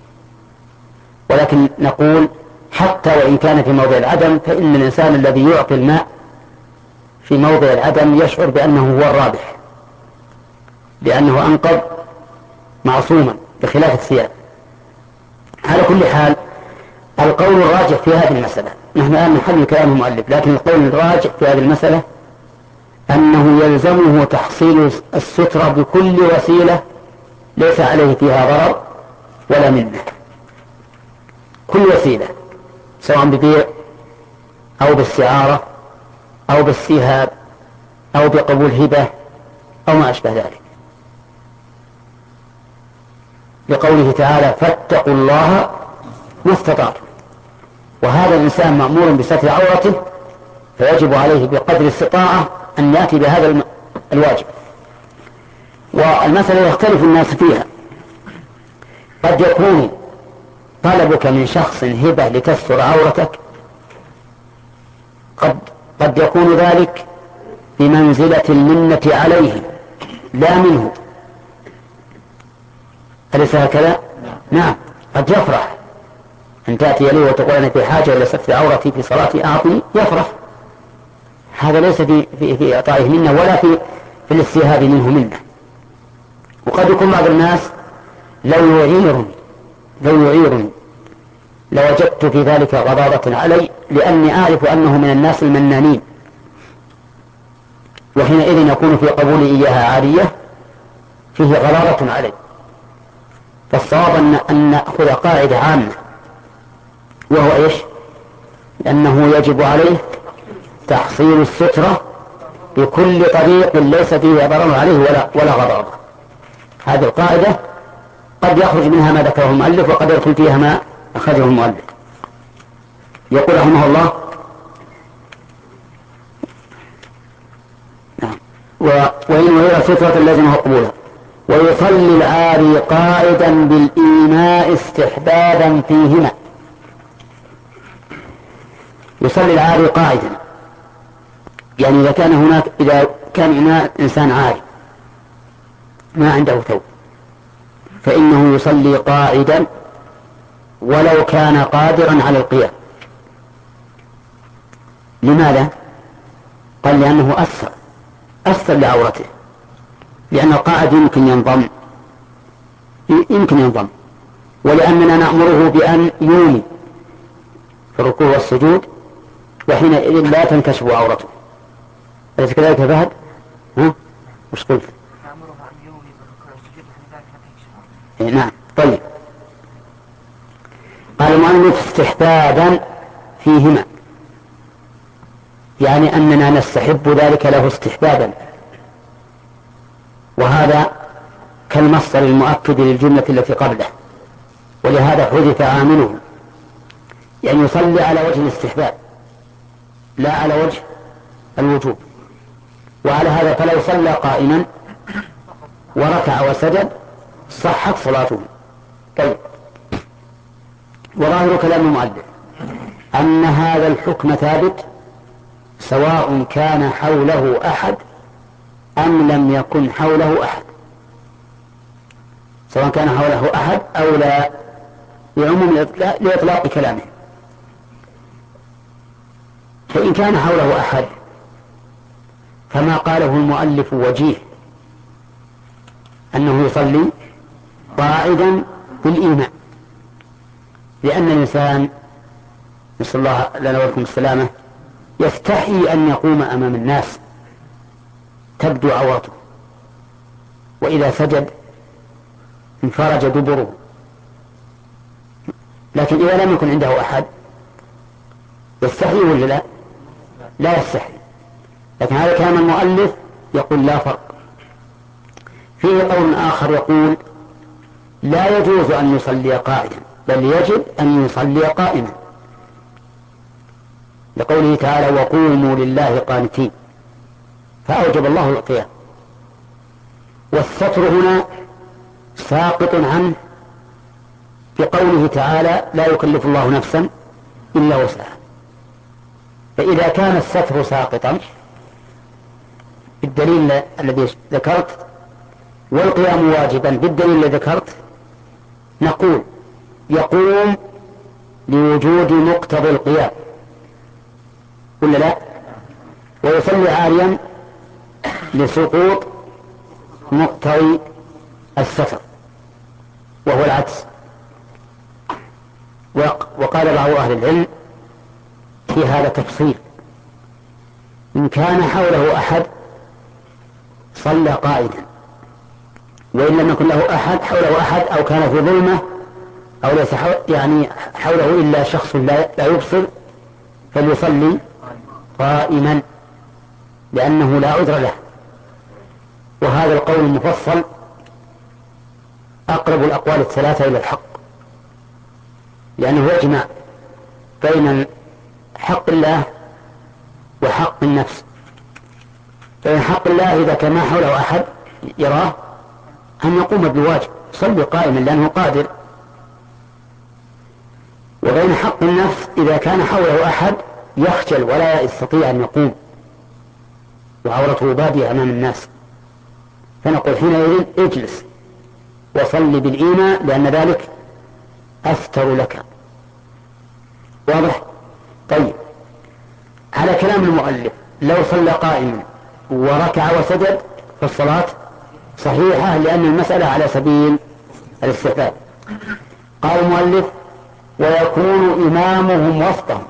ولكن نقول حتى وإن كان في موضع العدم فإن الإنسان الذي يعطي الماء في موضع العدم يشعر بأنه هو الرابح، لأنه أنقذ معصوما بخلاف الثياب. على كل حال القول الراجح في هذه المسألة، نحن الآن نحل كلام المؤلف، لكن القول الراجح في هذه المسألة أنه يلزمه تحصيل السترة بكل وسيلة ليس عليه فيها ضرر ولا منه، كل وسيلة سواء ببيع أو باستعارة أو باستيهاب أو بقبول هبة أو ما أشبه ذلك، لقوله تعالى فاتقوا الله ما استطعتم. وهذا الإنسان مأمور بستر عورته فيجب عليه بقدر الاستطاعة أن يأتي بهذا الواجب. والمسألة يختلف الناس فيها، قد يكون طلبك من شخص هبة لتستر عورتك قد قد يكون ذلك بمنزلة المنة عليه لا منه، أليس هكذا؟ نعم، قد يفرح أن تأتي لي وتقول أنا في حاجة إلى ستر عورتي في صلاتي أعطني، يفرح، هذا ليس في في, في إعطائه منه ولا في في الاستيهاب منه منه. وقد يكون بعض الناس لو يعيرني لو يعيرني لوجدت في ذلك غضاضة علي، لأني أعرف أنه من الناس المنانين، وحينئذ يكون في قبول إياها عارية فيه غضاضة علي. فالصواب أن, أن نأخذ قاعدة عامة، وهو إيش؟ لأنه يجب عليه تحصيل السترة بكل طريق ليس فيه ضرر عليه ولا, ولا غضاضة. هذه القاعدة قد يخرج منها ما ذكره المؤلف وقد يدخل فيها ما أخذه المؤلف. يقول رحمه الله وإن وهي سترة لازمه قبولها. ويصلي العاري قائدا بالإيماء استحبابا فيهما. يصلي العاري قائدا، يعني إذا كان هناك إذا كان إنسان عاري ما عنده ثوب فإنه يصلي قاعدا ولو كان قادرا على القيام. لماذا؟ قال لأنه أثر أثر لعورته، لأن القاعد يمكن ينضم يمكن ينضم ولأننا نأمره بأن يومي في الركوع والسجود، وحينئذ لا تنكشف عورته. أليس كذلك يا فهد؟ ها؟ وش قلت؟ نأمره أن يومي في الركوع والسجود وحين ذلك لا تنكشف عورته. نعم. طيب، قال المؤلف استحبابا فيهما، يعني أننا نستحب ذلك له استحبابا، وهذا كالمصدر المؤكد للجملة التي قبله، ولهذا حذف عامله، يعني يصلي على وجه الاستحباب لا على وجه الوجوب. وعلى هذا فلو صلى قائما وركع وسجد صحت صلاته. طيب، وظاهر كلام المؤلف أن هذا الحكم ثابت سواء كان حوله أحد أم لم يكن حوله أحد، سواء كان حوله أحد أو لا، لعموم لإطلاق كلامه. فإن كان حوله أحد فما قاله المؤلف وجيه، أنه يصلي قاعدا بالإيمان، لأن الإنسان نسأل الله لنا ولكم السلامة يستحي أن يقوم أمام الناس تبدو عورته، وإذا سجد انفرج دبره، لكن إذا لم يكن عنده أحد يستحي ولا لا؟ لا يستحي. لكن هذا كلام المؤلف يقول لا فرق. فيه قول آخر يقول لا يجوز أن يصلي قاعدا، بل يجب أن يصلي قائما، لقوله تعالى وقوموا لله قانتين، فأوجب الله القيام. والستر هنا ساقط عنه بقوله تعالى لا يكلف الله نفسا إلا وسعها. فإذا كان الستر ساقطا بالدليل الذي ذكرت والقيام واجبا بالدليل الذي ذكرت، نقول يقوم لوجود مقتضى القيام ولا لا؟ ويصلي عاريا لسقوط مقتضي الستر، وهو العكس. وقال بعض أهل العلم في هذا تفصيل: إن كان حوله أحد صلى قائدا، وإن لم يكن له أحد حوله أحد أو كان في ظلمة أو ليس حول يعني حوله إلا شخص لا يبصر فليصلي قائما، لأنه لا عذر له. وهذا القول المفصل أقرب الأقوال الثلاثة إلى الحق، لأنه يجمع بين حق الله وحق النفس. بين حق الله إذا كان ما حوله أحد يراه أن يقوم بالواجب يصلي قائما لأنه قادر، وبين حق النفس إذا كان حوله أحد يخجل ولا يستطيع أن يقوم وعورته بادية أمام الناس، فنقول حينئذ اجلس وصلي بالإيمان لأن ذلك أستر لك. واضح؟ طيب، على كلام المؤلف لو صلى قائما وركع وسجد فالصلاة صحيحة، لأن المسألة على سبيل الاستحباب. قال المؤلف ويكون إمامهم وسطهم،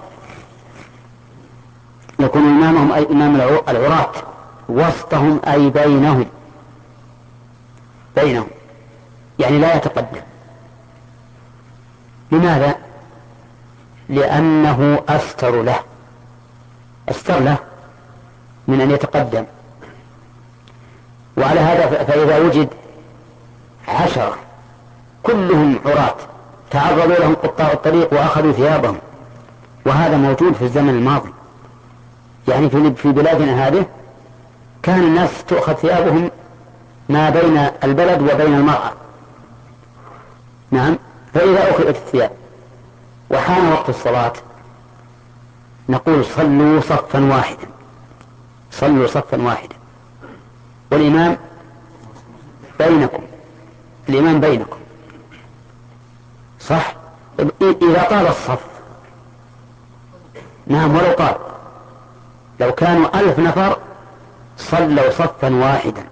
يكون إمامهم أي إمام العراة وسطهم أي بينهم، بينهم يعني لا يتقدم. لماذا؟ لأنه أستر له، أستر له من أن يتقدم. وعلى هذا فإذا وجد عشرة كلهم عراة تعرضوا لهم قطاع الطريق وأخذوا ثيابهم، وهذا موجود في الزمن الماضي، يعني في بلادنا هذه كان الناس تأخذ ثيابهم ما بين البلد وبين المرأة. نعم، فإذا أخذت الثياب وحان وقت الصلاة نقول صلوا صفا واحدا، صلوا صفا واحدا، والإمام بينكم، الإمام بينكم، صح؟ إذا طال الصف، نعم، ولو طال، لو كانوا ألف نفر صلوا صفا واحدا،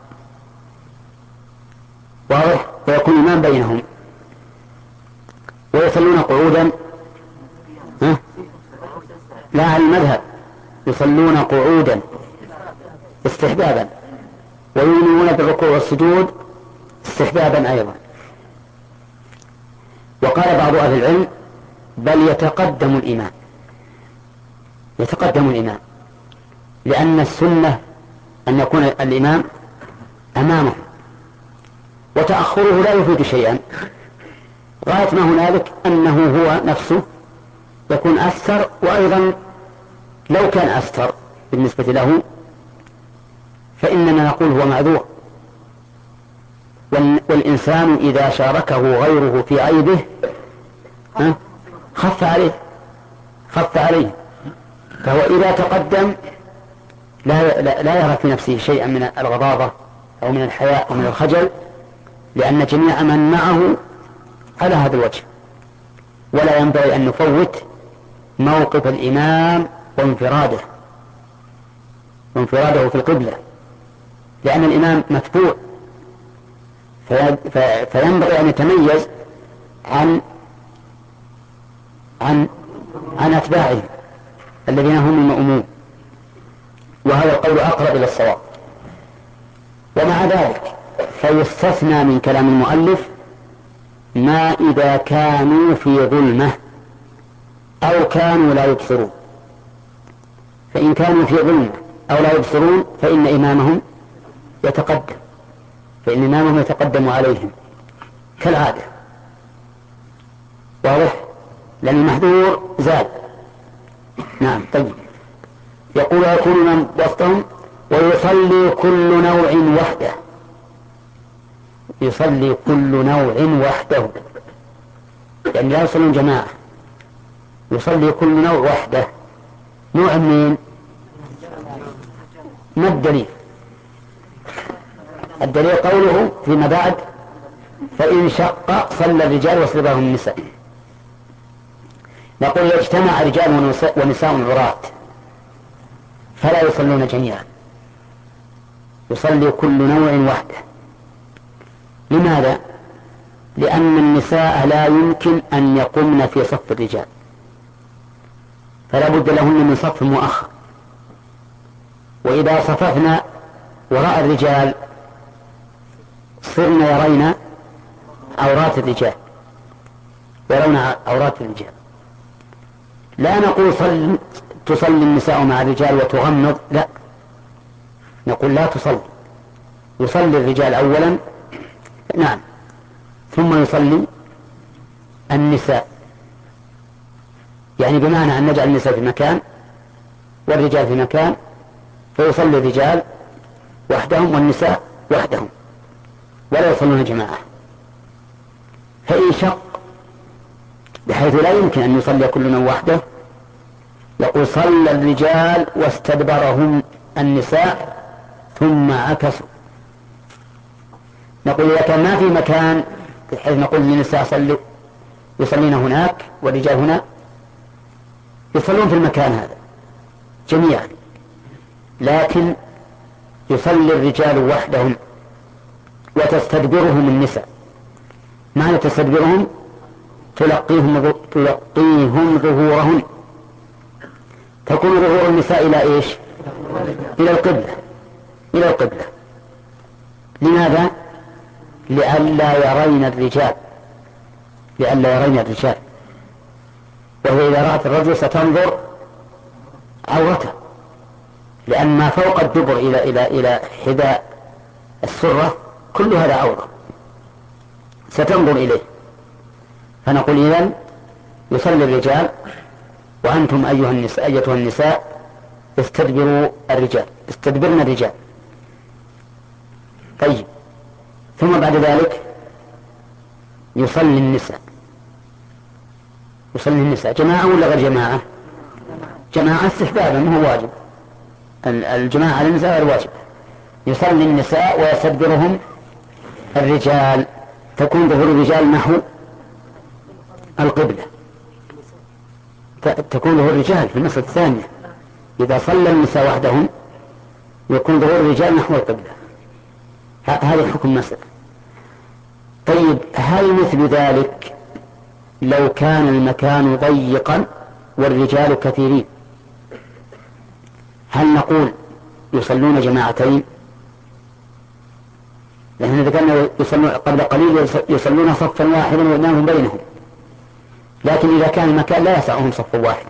واضح؟ ويكون الإمام بينهم ويصلون قعودا. ها؟ لا، على المذهب يصلون قعودا استحبابا، ويؤمنون بالركوع والسجود استحبابا أيضا. وقال بعض أهل العلم بل يتقدم الإمام، يتقدم الإمام، لأن السنة أن يكون الإمام أمامه، وتأخره لا يفيد شيئا، غاية ما هنالك أنه هو نفسه يكون أستر، وأيضا لو كان أستر بالنسبة له فإننا نقول هو معذور، والإنسان إذا شاركه غيره في عيبه خف عليه، خف عليه، فهو إذا تقدم لا, لا, لا يرى في نفسه شيئا من الغضاضة أو من الحياء أو من الخجل، لأن جميع من معه على هذا الوجه. ولا ينبغي أن نفوت موقف الإمام وانفراده وانفراده في القبلة، لأن الإمام متبوع، فينبغي أن يتميز عن عن عن أتباعه الذين هم المأمومون، وهذا القول أقرب إلى الصواب. ومع ذلك فيستثنى من كلام المؤلف ما إذا كانوا في ظلمة أو كانوا لا يبصرون. فإن كانوا في ظلمة أو لا يبصرون فإن إمامهم يتقدم فإن إمامهم يتقدم عليهم كالعادة. واضح؟ لأن المحذور زاد. نعم. طيب، يقول يكون من وسطهم ويصلي كل نوع وحده. يصلي كل نوع وحده، يعني لا يصلون جماعة، يصلي كل نوع وحده. نوع من ما الدليل؟ الدليل قوله فيما بعد فإن شق صلى الرجال وصلبهم النساء. نقول إذا اجتمع رجال ونساء عراة فلا يصلون جميعا، يصلي كل نوع وحده. لماذا؟ لأن النساء لا يمكن أن يقمن في صف الرجال، فلا بد لهن من صف مؤخر، وإذا صففنا وراء الرجال صرنا يرين عورات الرجال يرون عورات الرجال. لا نقول صل تصلي النساء مع الرجال وتغمض، لا، نقول لا تصلي، يصلي الرجال أولا، نعم، ثم يصلي النساء، يعني بمعنى أن نجعل النساء في مكان والرجال في مكان، فيصلي الرجال وحدهم والنساء وحدهم ولا يصلون جماعة. فإن شق بحيث لا يمكن أن يصلي كل من وحده، يقول صلى الرجال واستدبرهم النساء ثم عكسوا. نقول إذا كان ما في مكان بحيث نقول للنساء صلوا يصلين هناك والرجال هنا، يصلون في المكان هذا جميعا، لكن يصلي الرجال وحدهم وتستدبرهم النساء. معنى تستدبرهم تلقيهم تلقيهم ظهورهن، تكون ظهور النساء إلى إيش؟ إلى القبلة إلى القبلة. لماذا؟ لئلا يرين الرجال لئلا يرين الرجال وهو إذا رأت الرجل ستنظر عورته، لأن ما فوق الدبر إلى إلى إلى حذاء السرة كل هذا عورة ستنظر إليه. فنقول إذن يصلي الرجال وأنتم أيها النساء أيتها النساء استدبروا الرجال استدبرنا الرجال. طيب، ثم بعد ذلك يصلي النساء يصلي النساء جماعة ولا غير جماعة؟ جماعة استحبابا، ما هو واجب. الجماعة على النساء غير واجب. يصلي النساء ويستدبرهم الرجال، تكون ظهور الرجال نحو القبلة، تكون ظهور الرجال في المسألة الثانية. إذا صلى النساء وحدهم يكون ظهور الرجال نحو القبلة. هذا حكم المسألة. طيب، هل مثل ذلك لو كان المكان ضيقا والرجال كثيرين، هل نقول يصلون جماعتين؟ لأننا ذكرنا يصلون قبل قليل يصلون صفا واحدا وإمامهم بينهم، لكن إذا كان المكان لا يسعهم صف واحد،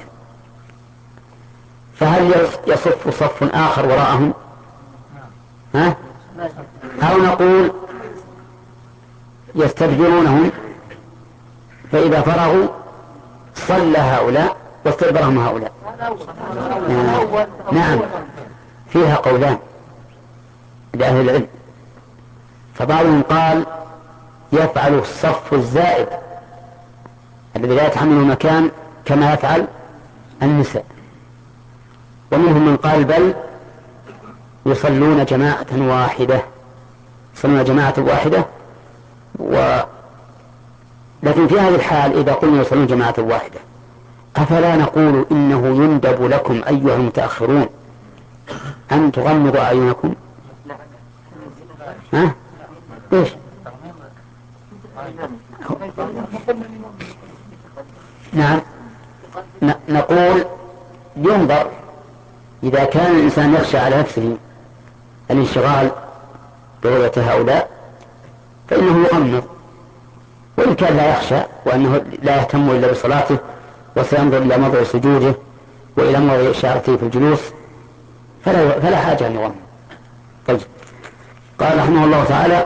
فهل يصف صف آخر وراءهم؟ ها؟ أو نقول يستدبرونهم، فإذا فرغوا صلى هؤلاء واستدبرهم هؤلاء. آه. نعم، فيها قولان لأهل العلم. فبعضهم قال يفعل الصف الزائد الذي لا يتحمل مكان كما يفعل النساء، ومنهم من قال بل يصلون جماعة واحدة يصلون جماعة واحدة و... لكن في هذه الحال إذا قلنا يصلون جماعة واحدة أفلا نقول إنه يندب لكم أيها المتأخرون أن تغمضوا أعينكم؟ ها؟ إيش؟ نعم نقول ينظر إذا كان الإنسان يخشى على نفسه الانشغال برؤية هؤلاء فإنه يغمض، وإن كان لا يخشى وأنه لا يهتم إلا بصلاته وسينظر إلى موضع سجوده وإلى موضع إشارته في الجلوس فلا, فلا حاجة أن يغمض. طيب قال رحمه الله تعالى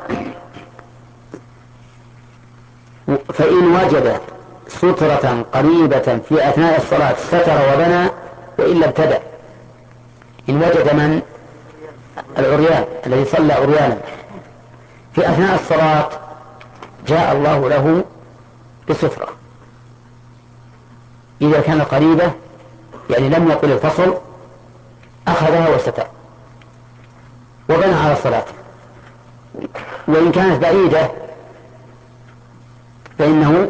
فإن وجد سترة قريبة في أثناء الصلاة ستر وبنى وإلا ابتدأ. إن وجد من العريان الذي صلى عريانا في أثناء الصلاة جاء الله له بسترة، إذا كان قريبة يعني لم يقل الفصل أخذها وستر وبنى على الصلاة. وإن كانت بعيدة فإنه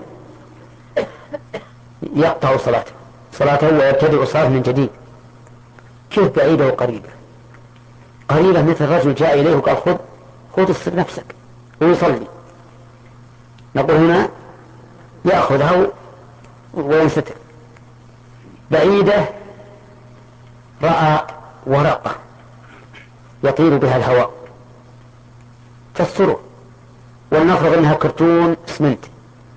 يقطع صلاته صلاته ويبتدئ الصلاة من جديد. كيف بعيدة وقريبة؟ قريبة مثل رجل جاء إليه وقال خذ خذ الصلاة نفسك ويصلي، نقول هنا يأخذها وينستر. بعيدة رأى ورقة يطير بها الهواء تستره، ولنفرض أنها كرتون اسمنت،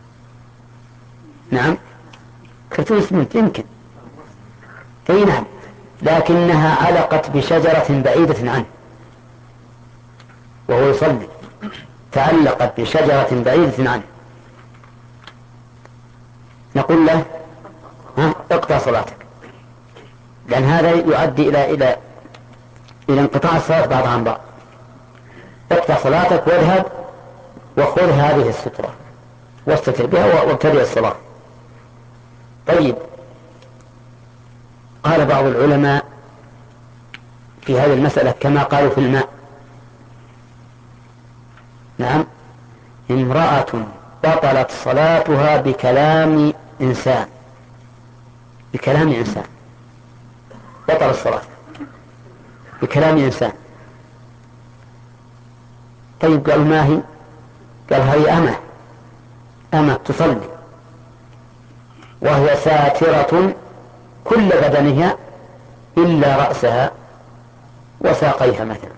نعم كرتون اسمنت يمكن اي نعم، لكنها علقت بشجرة بعيدة عنه وهو يصلي، تعلقت بشجرة بعيدة عنه، نقول له ها اقطع صلاتك، لأن هذا يؤدي إلى إلى إلى انقطاع الصلاة بعض عن بعض. اقطع صلاتك واذهب وخذ هذه السترة واستتر بها وابتدئ الصلاة. طيب قال بعض العلماء في هذه المسألة كما قالوا في الماء، نعم امرأة بطلت صلاتها بكلام إنسان، بكلام إنسان بطل الصلاة بكلام إنسان. طيب قال ما هي؟ قال هي أمة أمة تصلي وهي ساترة كل بدنها إلا رأسها وساقيها مثلا،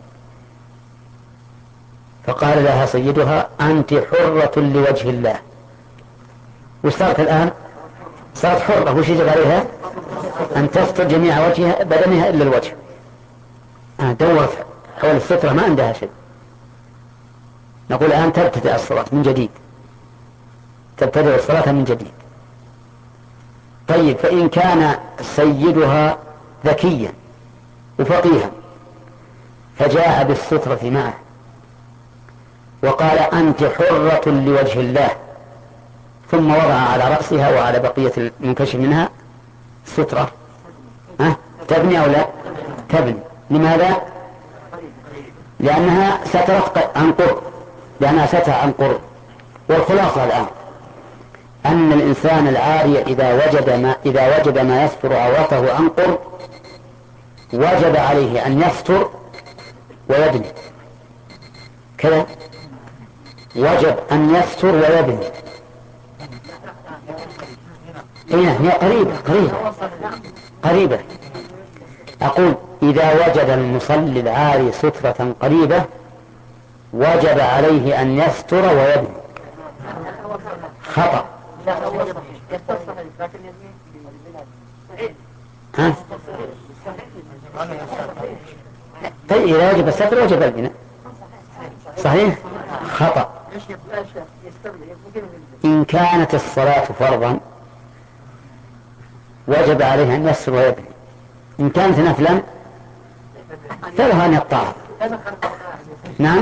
فقال لها سيدها أنت حرة لوجه الله. وصارت الآن صارت حرة، وش يجب عليها؟ أن تستر جميع وجهها بدنها إلا الوجه. أنا دورت حول السترة ما عندها شيء، نقول الآن تبتدئ الصلاة من جديد، تبتدئ الصلاة من جديد. طيب فإن كان سيدها ذكيا وفقيها فجاء بالسترة معه وقال أنت حرة لوجه الله، ثم وضع على رأسها وعلى بقية المنكشف منها سترة، ها تبني أو لا تبني؟ لماذا؟ لأنها سترت عن قرب، لأنها ستر عن قرب. والخلاصة الآن أن الإنسان العاري إذا وجد ما إذا وجد ما يستر عورته عن قرب وجب عليه أن يستر ويبني، كذا وجب أن يستر ويبني. هنا هي قريبة قريبة قريبة أقول إذا وجد المصلي العاري سترة قريبة وجب عليه أن يستر ويبني. خطأ. ها؟ طيب إذا وجب الستر وجب البناء، صحيح؟ خطأ. إن كانت الصلاة فرضا وجب عليه أن يستر ويبني، إن كانت نفلا فله أن يقطعها. نعم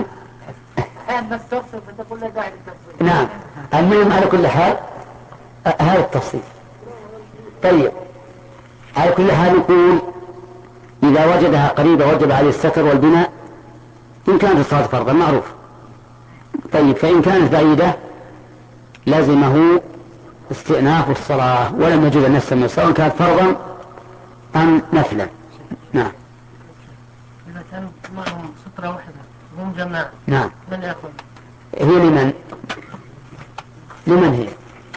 نعم المهم على كل حال هذا التفصيل. طيب على كل حال نقول إذا وجدها قريبة وجب عليه الستر والبناء إن كانت الصلاة فرضا معروف. طيب فإن كانت بعيدة لازمه استئناف الصلاة ولم يجوز أن يستمر سواء كانت فرضا أم نفلا. نعم. إذا كان معهم سترة واحدة هم جماعة نعم. من يأخذ؟ هي لمن؟ لمن هي؟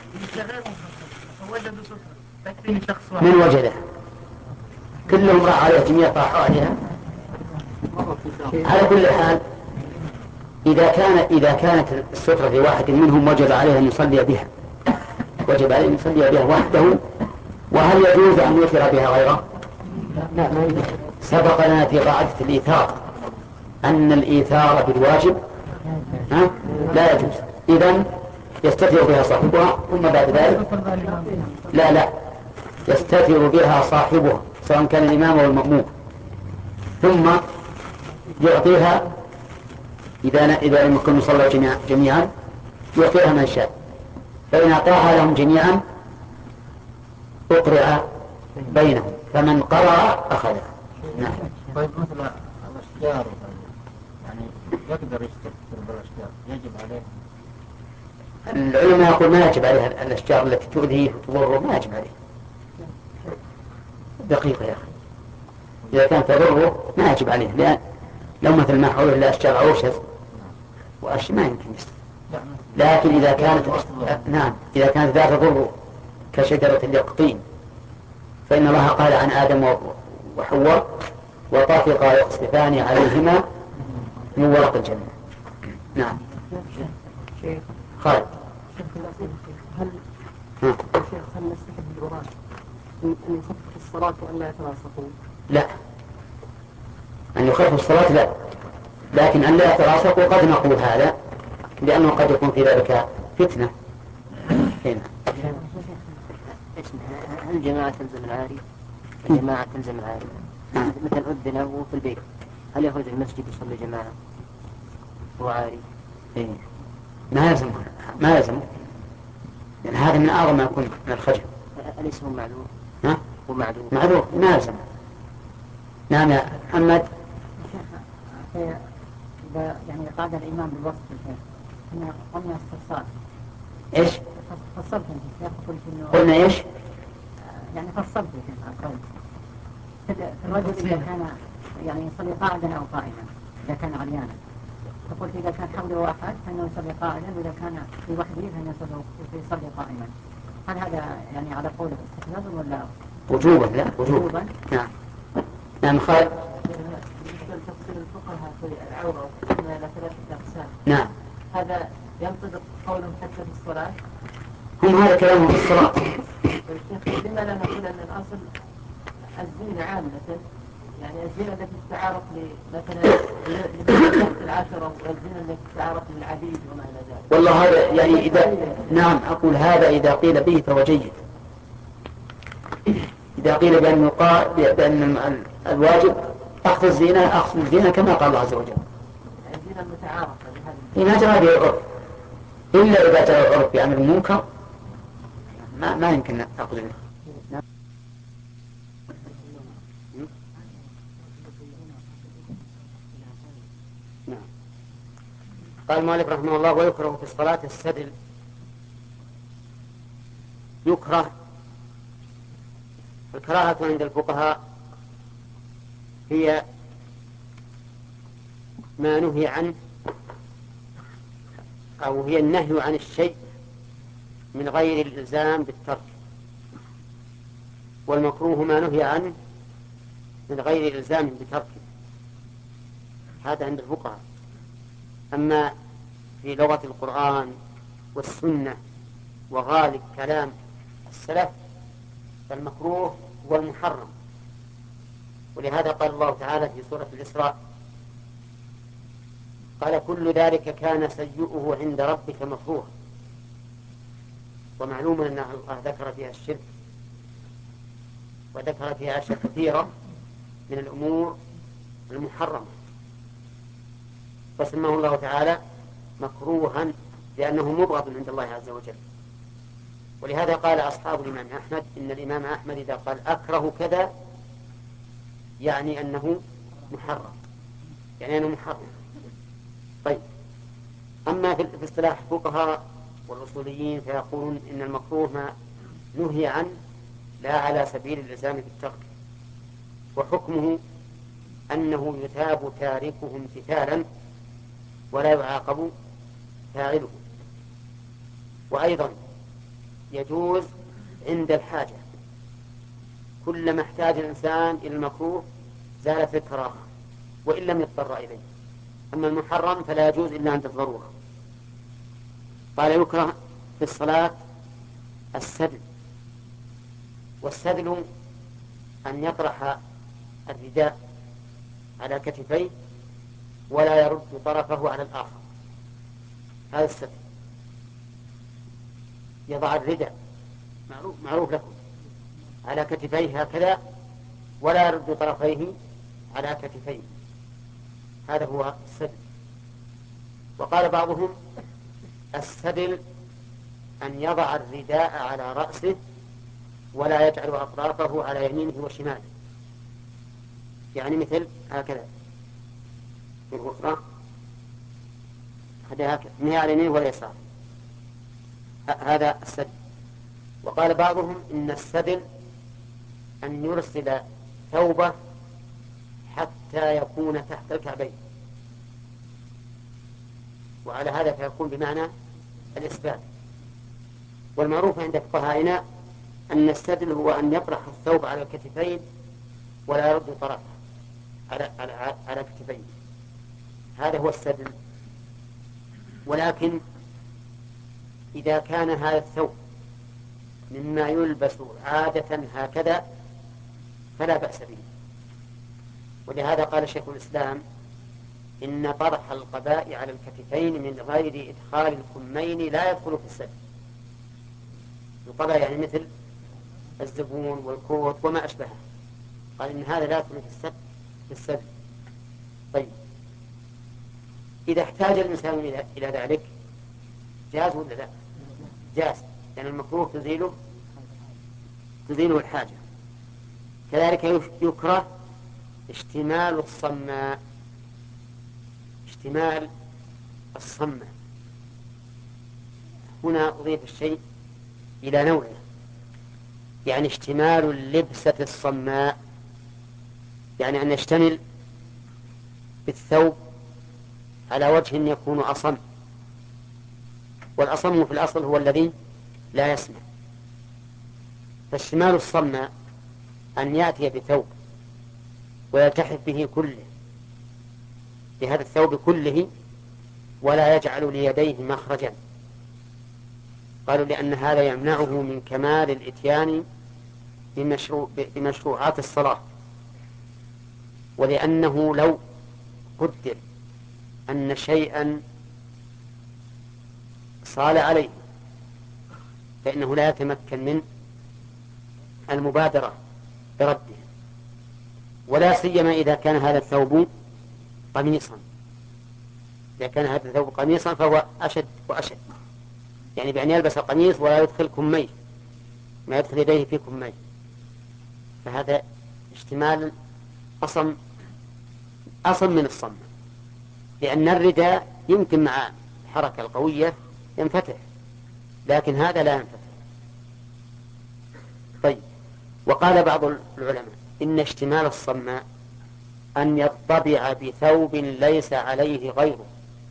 وجدوا سترة تكفيني شخص واحد. من وجده؟ كلهم راح عليها جميع طاحوا عليها. على كل حال إذا كان إذا كانت السترة في واحد منهم وجب عليه أن يصلي بها وجب عليه أن يصلي بها وحده. وهل يجوز أن يوتر بها غيره؟ سبق لنا في قاعدة الإيثار أن الإيثار بالواجب ها؟ لا يجوز. إذن يستتر بها صاحبها ثم بعد ذلك لا لا يستتر بها صاحبها سواء كان الإمام أو المأموم ثم يعطيها إذا إذا لم يكن يصلوا جميعا جميعا يعطيها من شاء. فإن أعطاها لهم جميعا أقرع بينهم فمن قرأ أخذها. نعم. طيب مثل الأشجار يعني يقدر يستكثر بالأشجار يجب عليه؟ العلماء يقول ما يجب عليها الأشجار التي تؤذيه وتضره ما يجب عليه. دقيقة يا أخي إذا كان تضره ما يجب عليه لأن لو مثل ما حوله إلا أشجار عوشز وأشياء ما يمكن يستطيع. لكن إذا كانت نعم إذا كانت ذات ضره كشجرة اليقطين فإن الله قال عن آدم وحواء وطافقا يقصفان عليهما من ورق الجنة. نعم. خالد. هل ها. الشيخ هل نستحب الوراث أن يخفف الصلاة وأن لا يتلاصقوا؟ لا أن يخفف الصلاة لا لكن أن لا يتلاصقوا قد نقول هذا لأنه قد يكون في ذلك فتنة. هنا. هل الجماعة تلزم العاري؟ الجماعة تلزم العاري مثل أذن وهو في البيت هل يخرج المسجد يصلي جماعة هو عاري؟ إيه. ما يلزم ما يلزم يعني هذا من أعظم ما يكون من الخجل. أليس هو معذور؟ ها؟ هو معذور. معذور ما يلزم. نعم يا محمد. يعني قاعد الإمام بالوصف الشيخ إنه قلنا استفسار. إيش؟ فصلت أنت قلت إنه قلنا إيش؟ يعني فصلت القول في الرجل إذا كان يعني يصلي قاعدا أو قائما إذا كان عريانا فقلت إذا كان حوله واحد فإنه يصلي قاعدا وإذا كان في وحده فإنه يصلي قائما. هل هذا يعني على قول استحبابا ولا وجوبا؟ لا وجوبا. نعم. نعم خالد. تفصيل الفقهاء في العورة وقسمنا إلى ثلاثة أقسام. نعم. هذا ينطبق قولهم حتى في الصلاة؟ هم هذا كلامهم في الصلاة. والشيخ لما لا نقول أن الأصل الزينة عامة يعني الزينة التي تتعارف مثلا لبنات العشرة والزينة التي تتعارف للعبيد وما إلى ذلك. والله هذا يعني إذا نعم أقول هذا إذا قيل به فهو جيد. إذا قيل بأن يقال بأن الواجب أخذ الزينة أخذ الزينة كما قال الله عز وجل. الزينة المتعارفة إن جرى به العرف إلا إذا جرى العرف بعمل المنكر ما ما يمكن نأخذ منه. نعم. قال المؤلف رحمه الله ويكره في الصلاة السدل. يكره الكراهة عند الفقهاء هي ما نهي عنه أو هي النهي عن الشيء من غير الإلزام بالترك والمكروه ما نهي عنه من غير إلزام بتركه. هذا عند الفقهاء. أما في لغة القرآن والسنة وغالب كلام السلف فالمكروه هو المحرم. ولهذا قال الله تعالى في سورة الإسراء قال كل ذلك كان سيئه عند ربك مكروها. ومعلوم أن الله ذكر فيها الشرك وذكر فيها أشياء كثيرة من الأمور المحرمة فسماه الله تعالى مكروها لأنه مبغض عند الله عز وجل. ولهذا قال أصحاب الإمام أحمد إن الإمام أحمد إذا قال أكره كذا يعني أنه محرم، يعني أنه محرم. طيب، أما في اصطلاح الفقهاء والأصوليين فيقولون إن المكروه ما نهي عنه لا على سبيل الإلزام بالترك، وحكمه أنه يثاب تاركه امتثالا ولا يعاقب فاعله. وأيضا يجوز عند الحاجة، كلما احتاج الإنسان إلى المكروه زالت الكراهة وإن لم يضطر إليه. أما المحرم فلا يجوز إلا عند الضرورة. قال يكره في الصلاة السدل، والسدل أن يطرح الرداء على كتفيه ولا يرد طرفه على الآخر، هذا السدل. يضع الرداء معروف, معروف لكم على كتفيه هكذا ولا يرد طرفيه على كتفيه، هذا هو السدل. وقال بعضهم السدل أن يضع الرداء على رأسه ولا يجعل أطرافه على يمينه وشماله، يعني مثل هكذا في الأخرى هذا هكذا من على اليمين ولا يسار، هذا السدل. وقال بعضهم إن السدل أن يرسل ثوبه حتى يكون تحت الكعبين، وعلى هذا فيكون بمعنى الإسبال. والمعروف عند فقهائنا أن السدل هو أن يطرح الثوب على الكتفين ولا يرد طرفه على على على كتفين، هذا هو السدل. ولكن إذا كان هذا الثوب مما يلبس عادة هكذا فلا بأس به. ولهذا قال شيخ الإسلام إن طرح القباء على الكتفين من غير إدخال الكمين لا يدخل في السدل. القباء يعني مثل الزبون والكوت وما أشبهه، قال إن هذا لا يدخل في السدل في السدل. طيب، إذا احتاج الإنسان إلى ذلك جاز ولا لا؟ جاز، لأن يعني المكروه تزيله تزيله الحاجة. كذلك يكره اشتمال الصماء، اشتمال الصماء هنا أضيف الشيء إلى نوعه، يعني اشتمال اللبسة الصماء، يعني أن يشتمل بالثوب على وجه يكون أصم، والأصم في الأصل هو الذي لا يسمع. فاشتمال الصماء أن يأتي بثوب ويلتحف به كله، بهذا الثوب كله، ولا يجعل ليديه مخرجا. قالوا لأن هذا يمنعه من كمال الإتيان بمشروع بمشروعات الصلاة، ولأنه لو قدر أن شيئا صال عليه فإنه لا يتمكن من المبادرة برده، ولا سيما إذا كان هذا الثوب قميصا. إذا كان هذا الثوب قميصا فهو أشد وأشد، يعني بأن يلبس القميص ولا يدخل كميه، ما يدخل يديه في كميه، فهذا اشتمال أصم أصم من الصم، لأن الرداء يمكن مع الحركة القوية ينفتح، لكن هذا لا ينفتح. طيب، وقال بعض العلماء إن اشتمال الصماء أن يطبع بثوب ليس عليه غيره،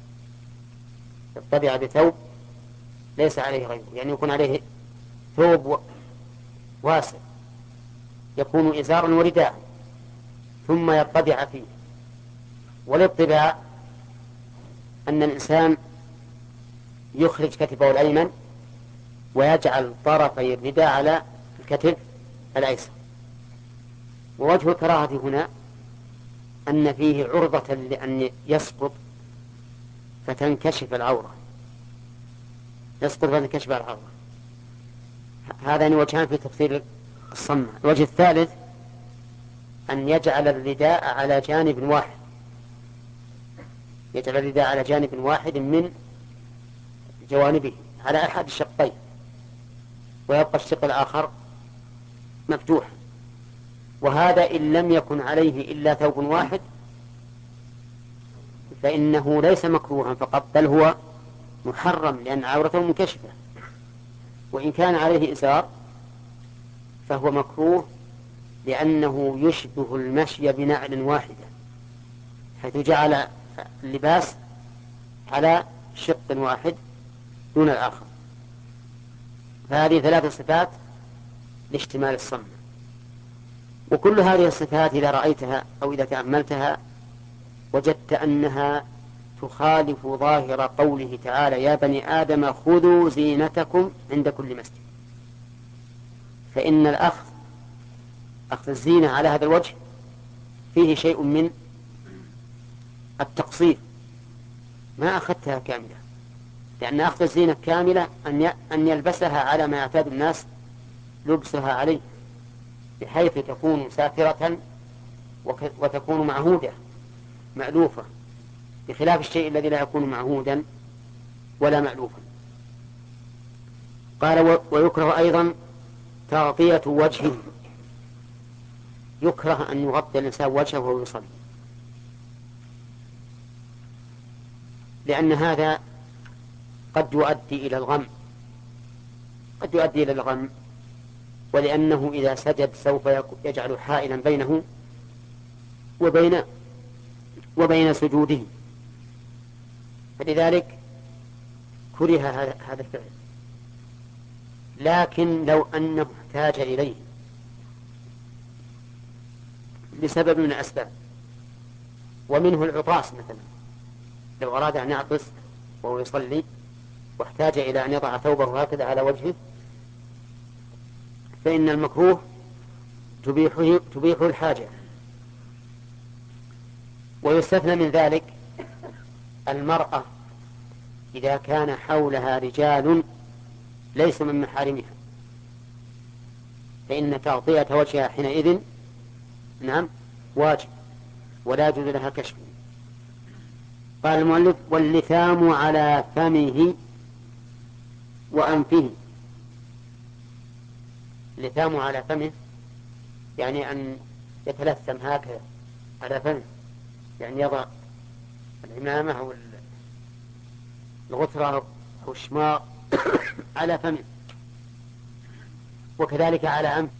يطبع بثوب ليس عليه غيره، يعني يكون عليه ثوب واسع يكون إزارا ورداء ثم يطبع فيه. والاطباع أن الإنسان يخرج كتفه الأيمن ويجعل طرفي الرداء على الكتف الأيسر. ووجه الكراهة هنا أن فيه عرضة لأن يسقط فتنكشف العورة، يسقط فتنكشف العورة. هذان وجهان في تفسير الصمة. الوجه الثالث أن يجعل الرداء على جانب واحد، يجعل الرداء على جانب واحد من جوانبه على أحد الشقين، ويبقى الشق الآخر مفتوح. وهذا إن لم يكن عليه إلا ثوب واحد فإنه ليس مكروها فقط، بل هو محرم لأن عورته منكشفة. وإن كان عليه إزار فهو مكروه لأنه يشبه المشي بنعل واحدة، حيث جعل اللباس على شق واحد دون الآخر. فهذه ثلاث صفات لاشتمال الصمة. وكل هذه الصفات إذا رأيتها أو إذا تأملتها وجدت أنها تخالف ظاهر قوله تعالى: يا بني آدم خذوا زينتكم عند كل مسجد. فإن الأخذ أخذ الزينة على هذا الوجه فيه شيء من التقصير، ما أخذتها كاملة، لأن أخذ الزينة كاملة أن يلبسها على ما يعتاد الناس لبسها عليه، بحيث تكون ساترة وتكون معهودة مألوفة، بخلاف الشيء الذي لا يكون معهودا ولا مألوفا. قال: ويكره أيضا تغطية وجهه، يكره أن يغطي الإنسان وجهه وهو يصلي، لأن هذا قد يؤدي إلى الغم قد يؤدي إلى الغم ولأنه إذا سجد سوف يجعل حائلا بينه وبين وبين سجوده، فلذلك كره هذا الفعل. لكن لو أنه احتاج إليه لسبب من الأسباب، ومنه العطاس مثلا، لو أراد أن يعطس وهو يصلي واحتاج إلى أن يضع ثوبه هكذا على وجهه، فإن المكروه تبيحه, تبيحه الحاجة. ويستثنى من ذلك المرأة إذا كان حولها رجال ليس من محارمها، فإن تغطية وجهها حينئذ نعم واجب ولا يجوز لها كشف. قال المؤلف: واللثام على فمه وأنفه. اللثام على فمه يعني أن يتلثم هكذا على فمه، يعني يضع العمامة أو الغترة أو الشماغ على فمه، وكذلك على أنف،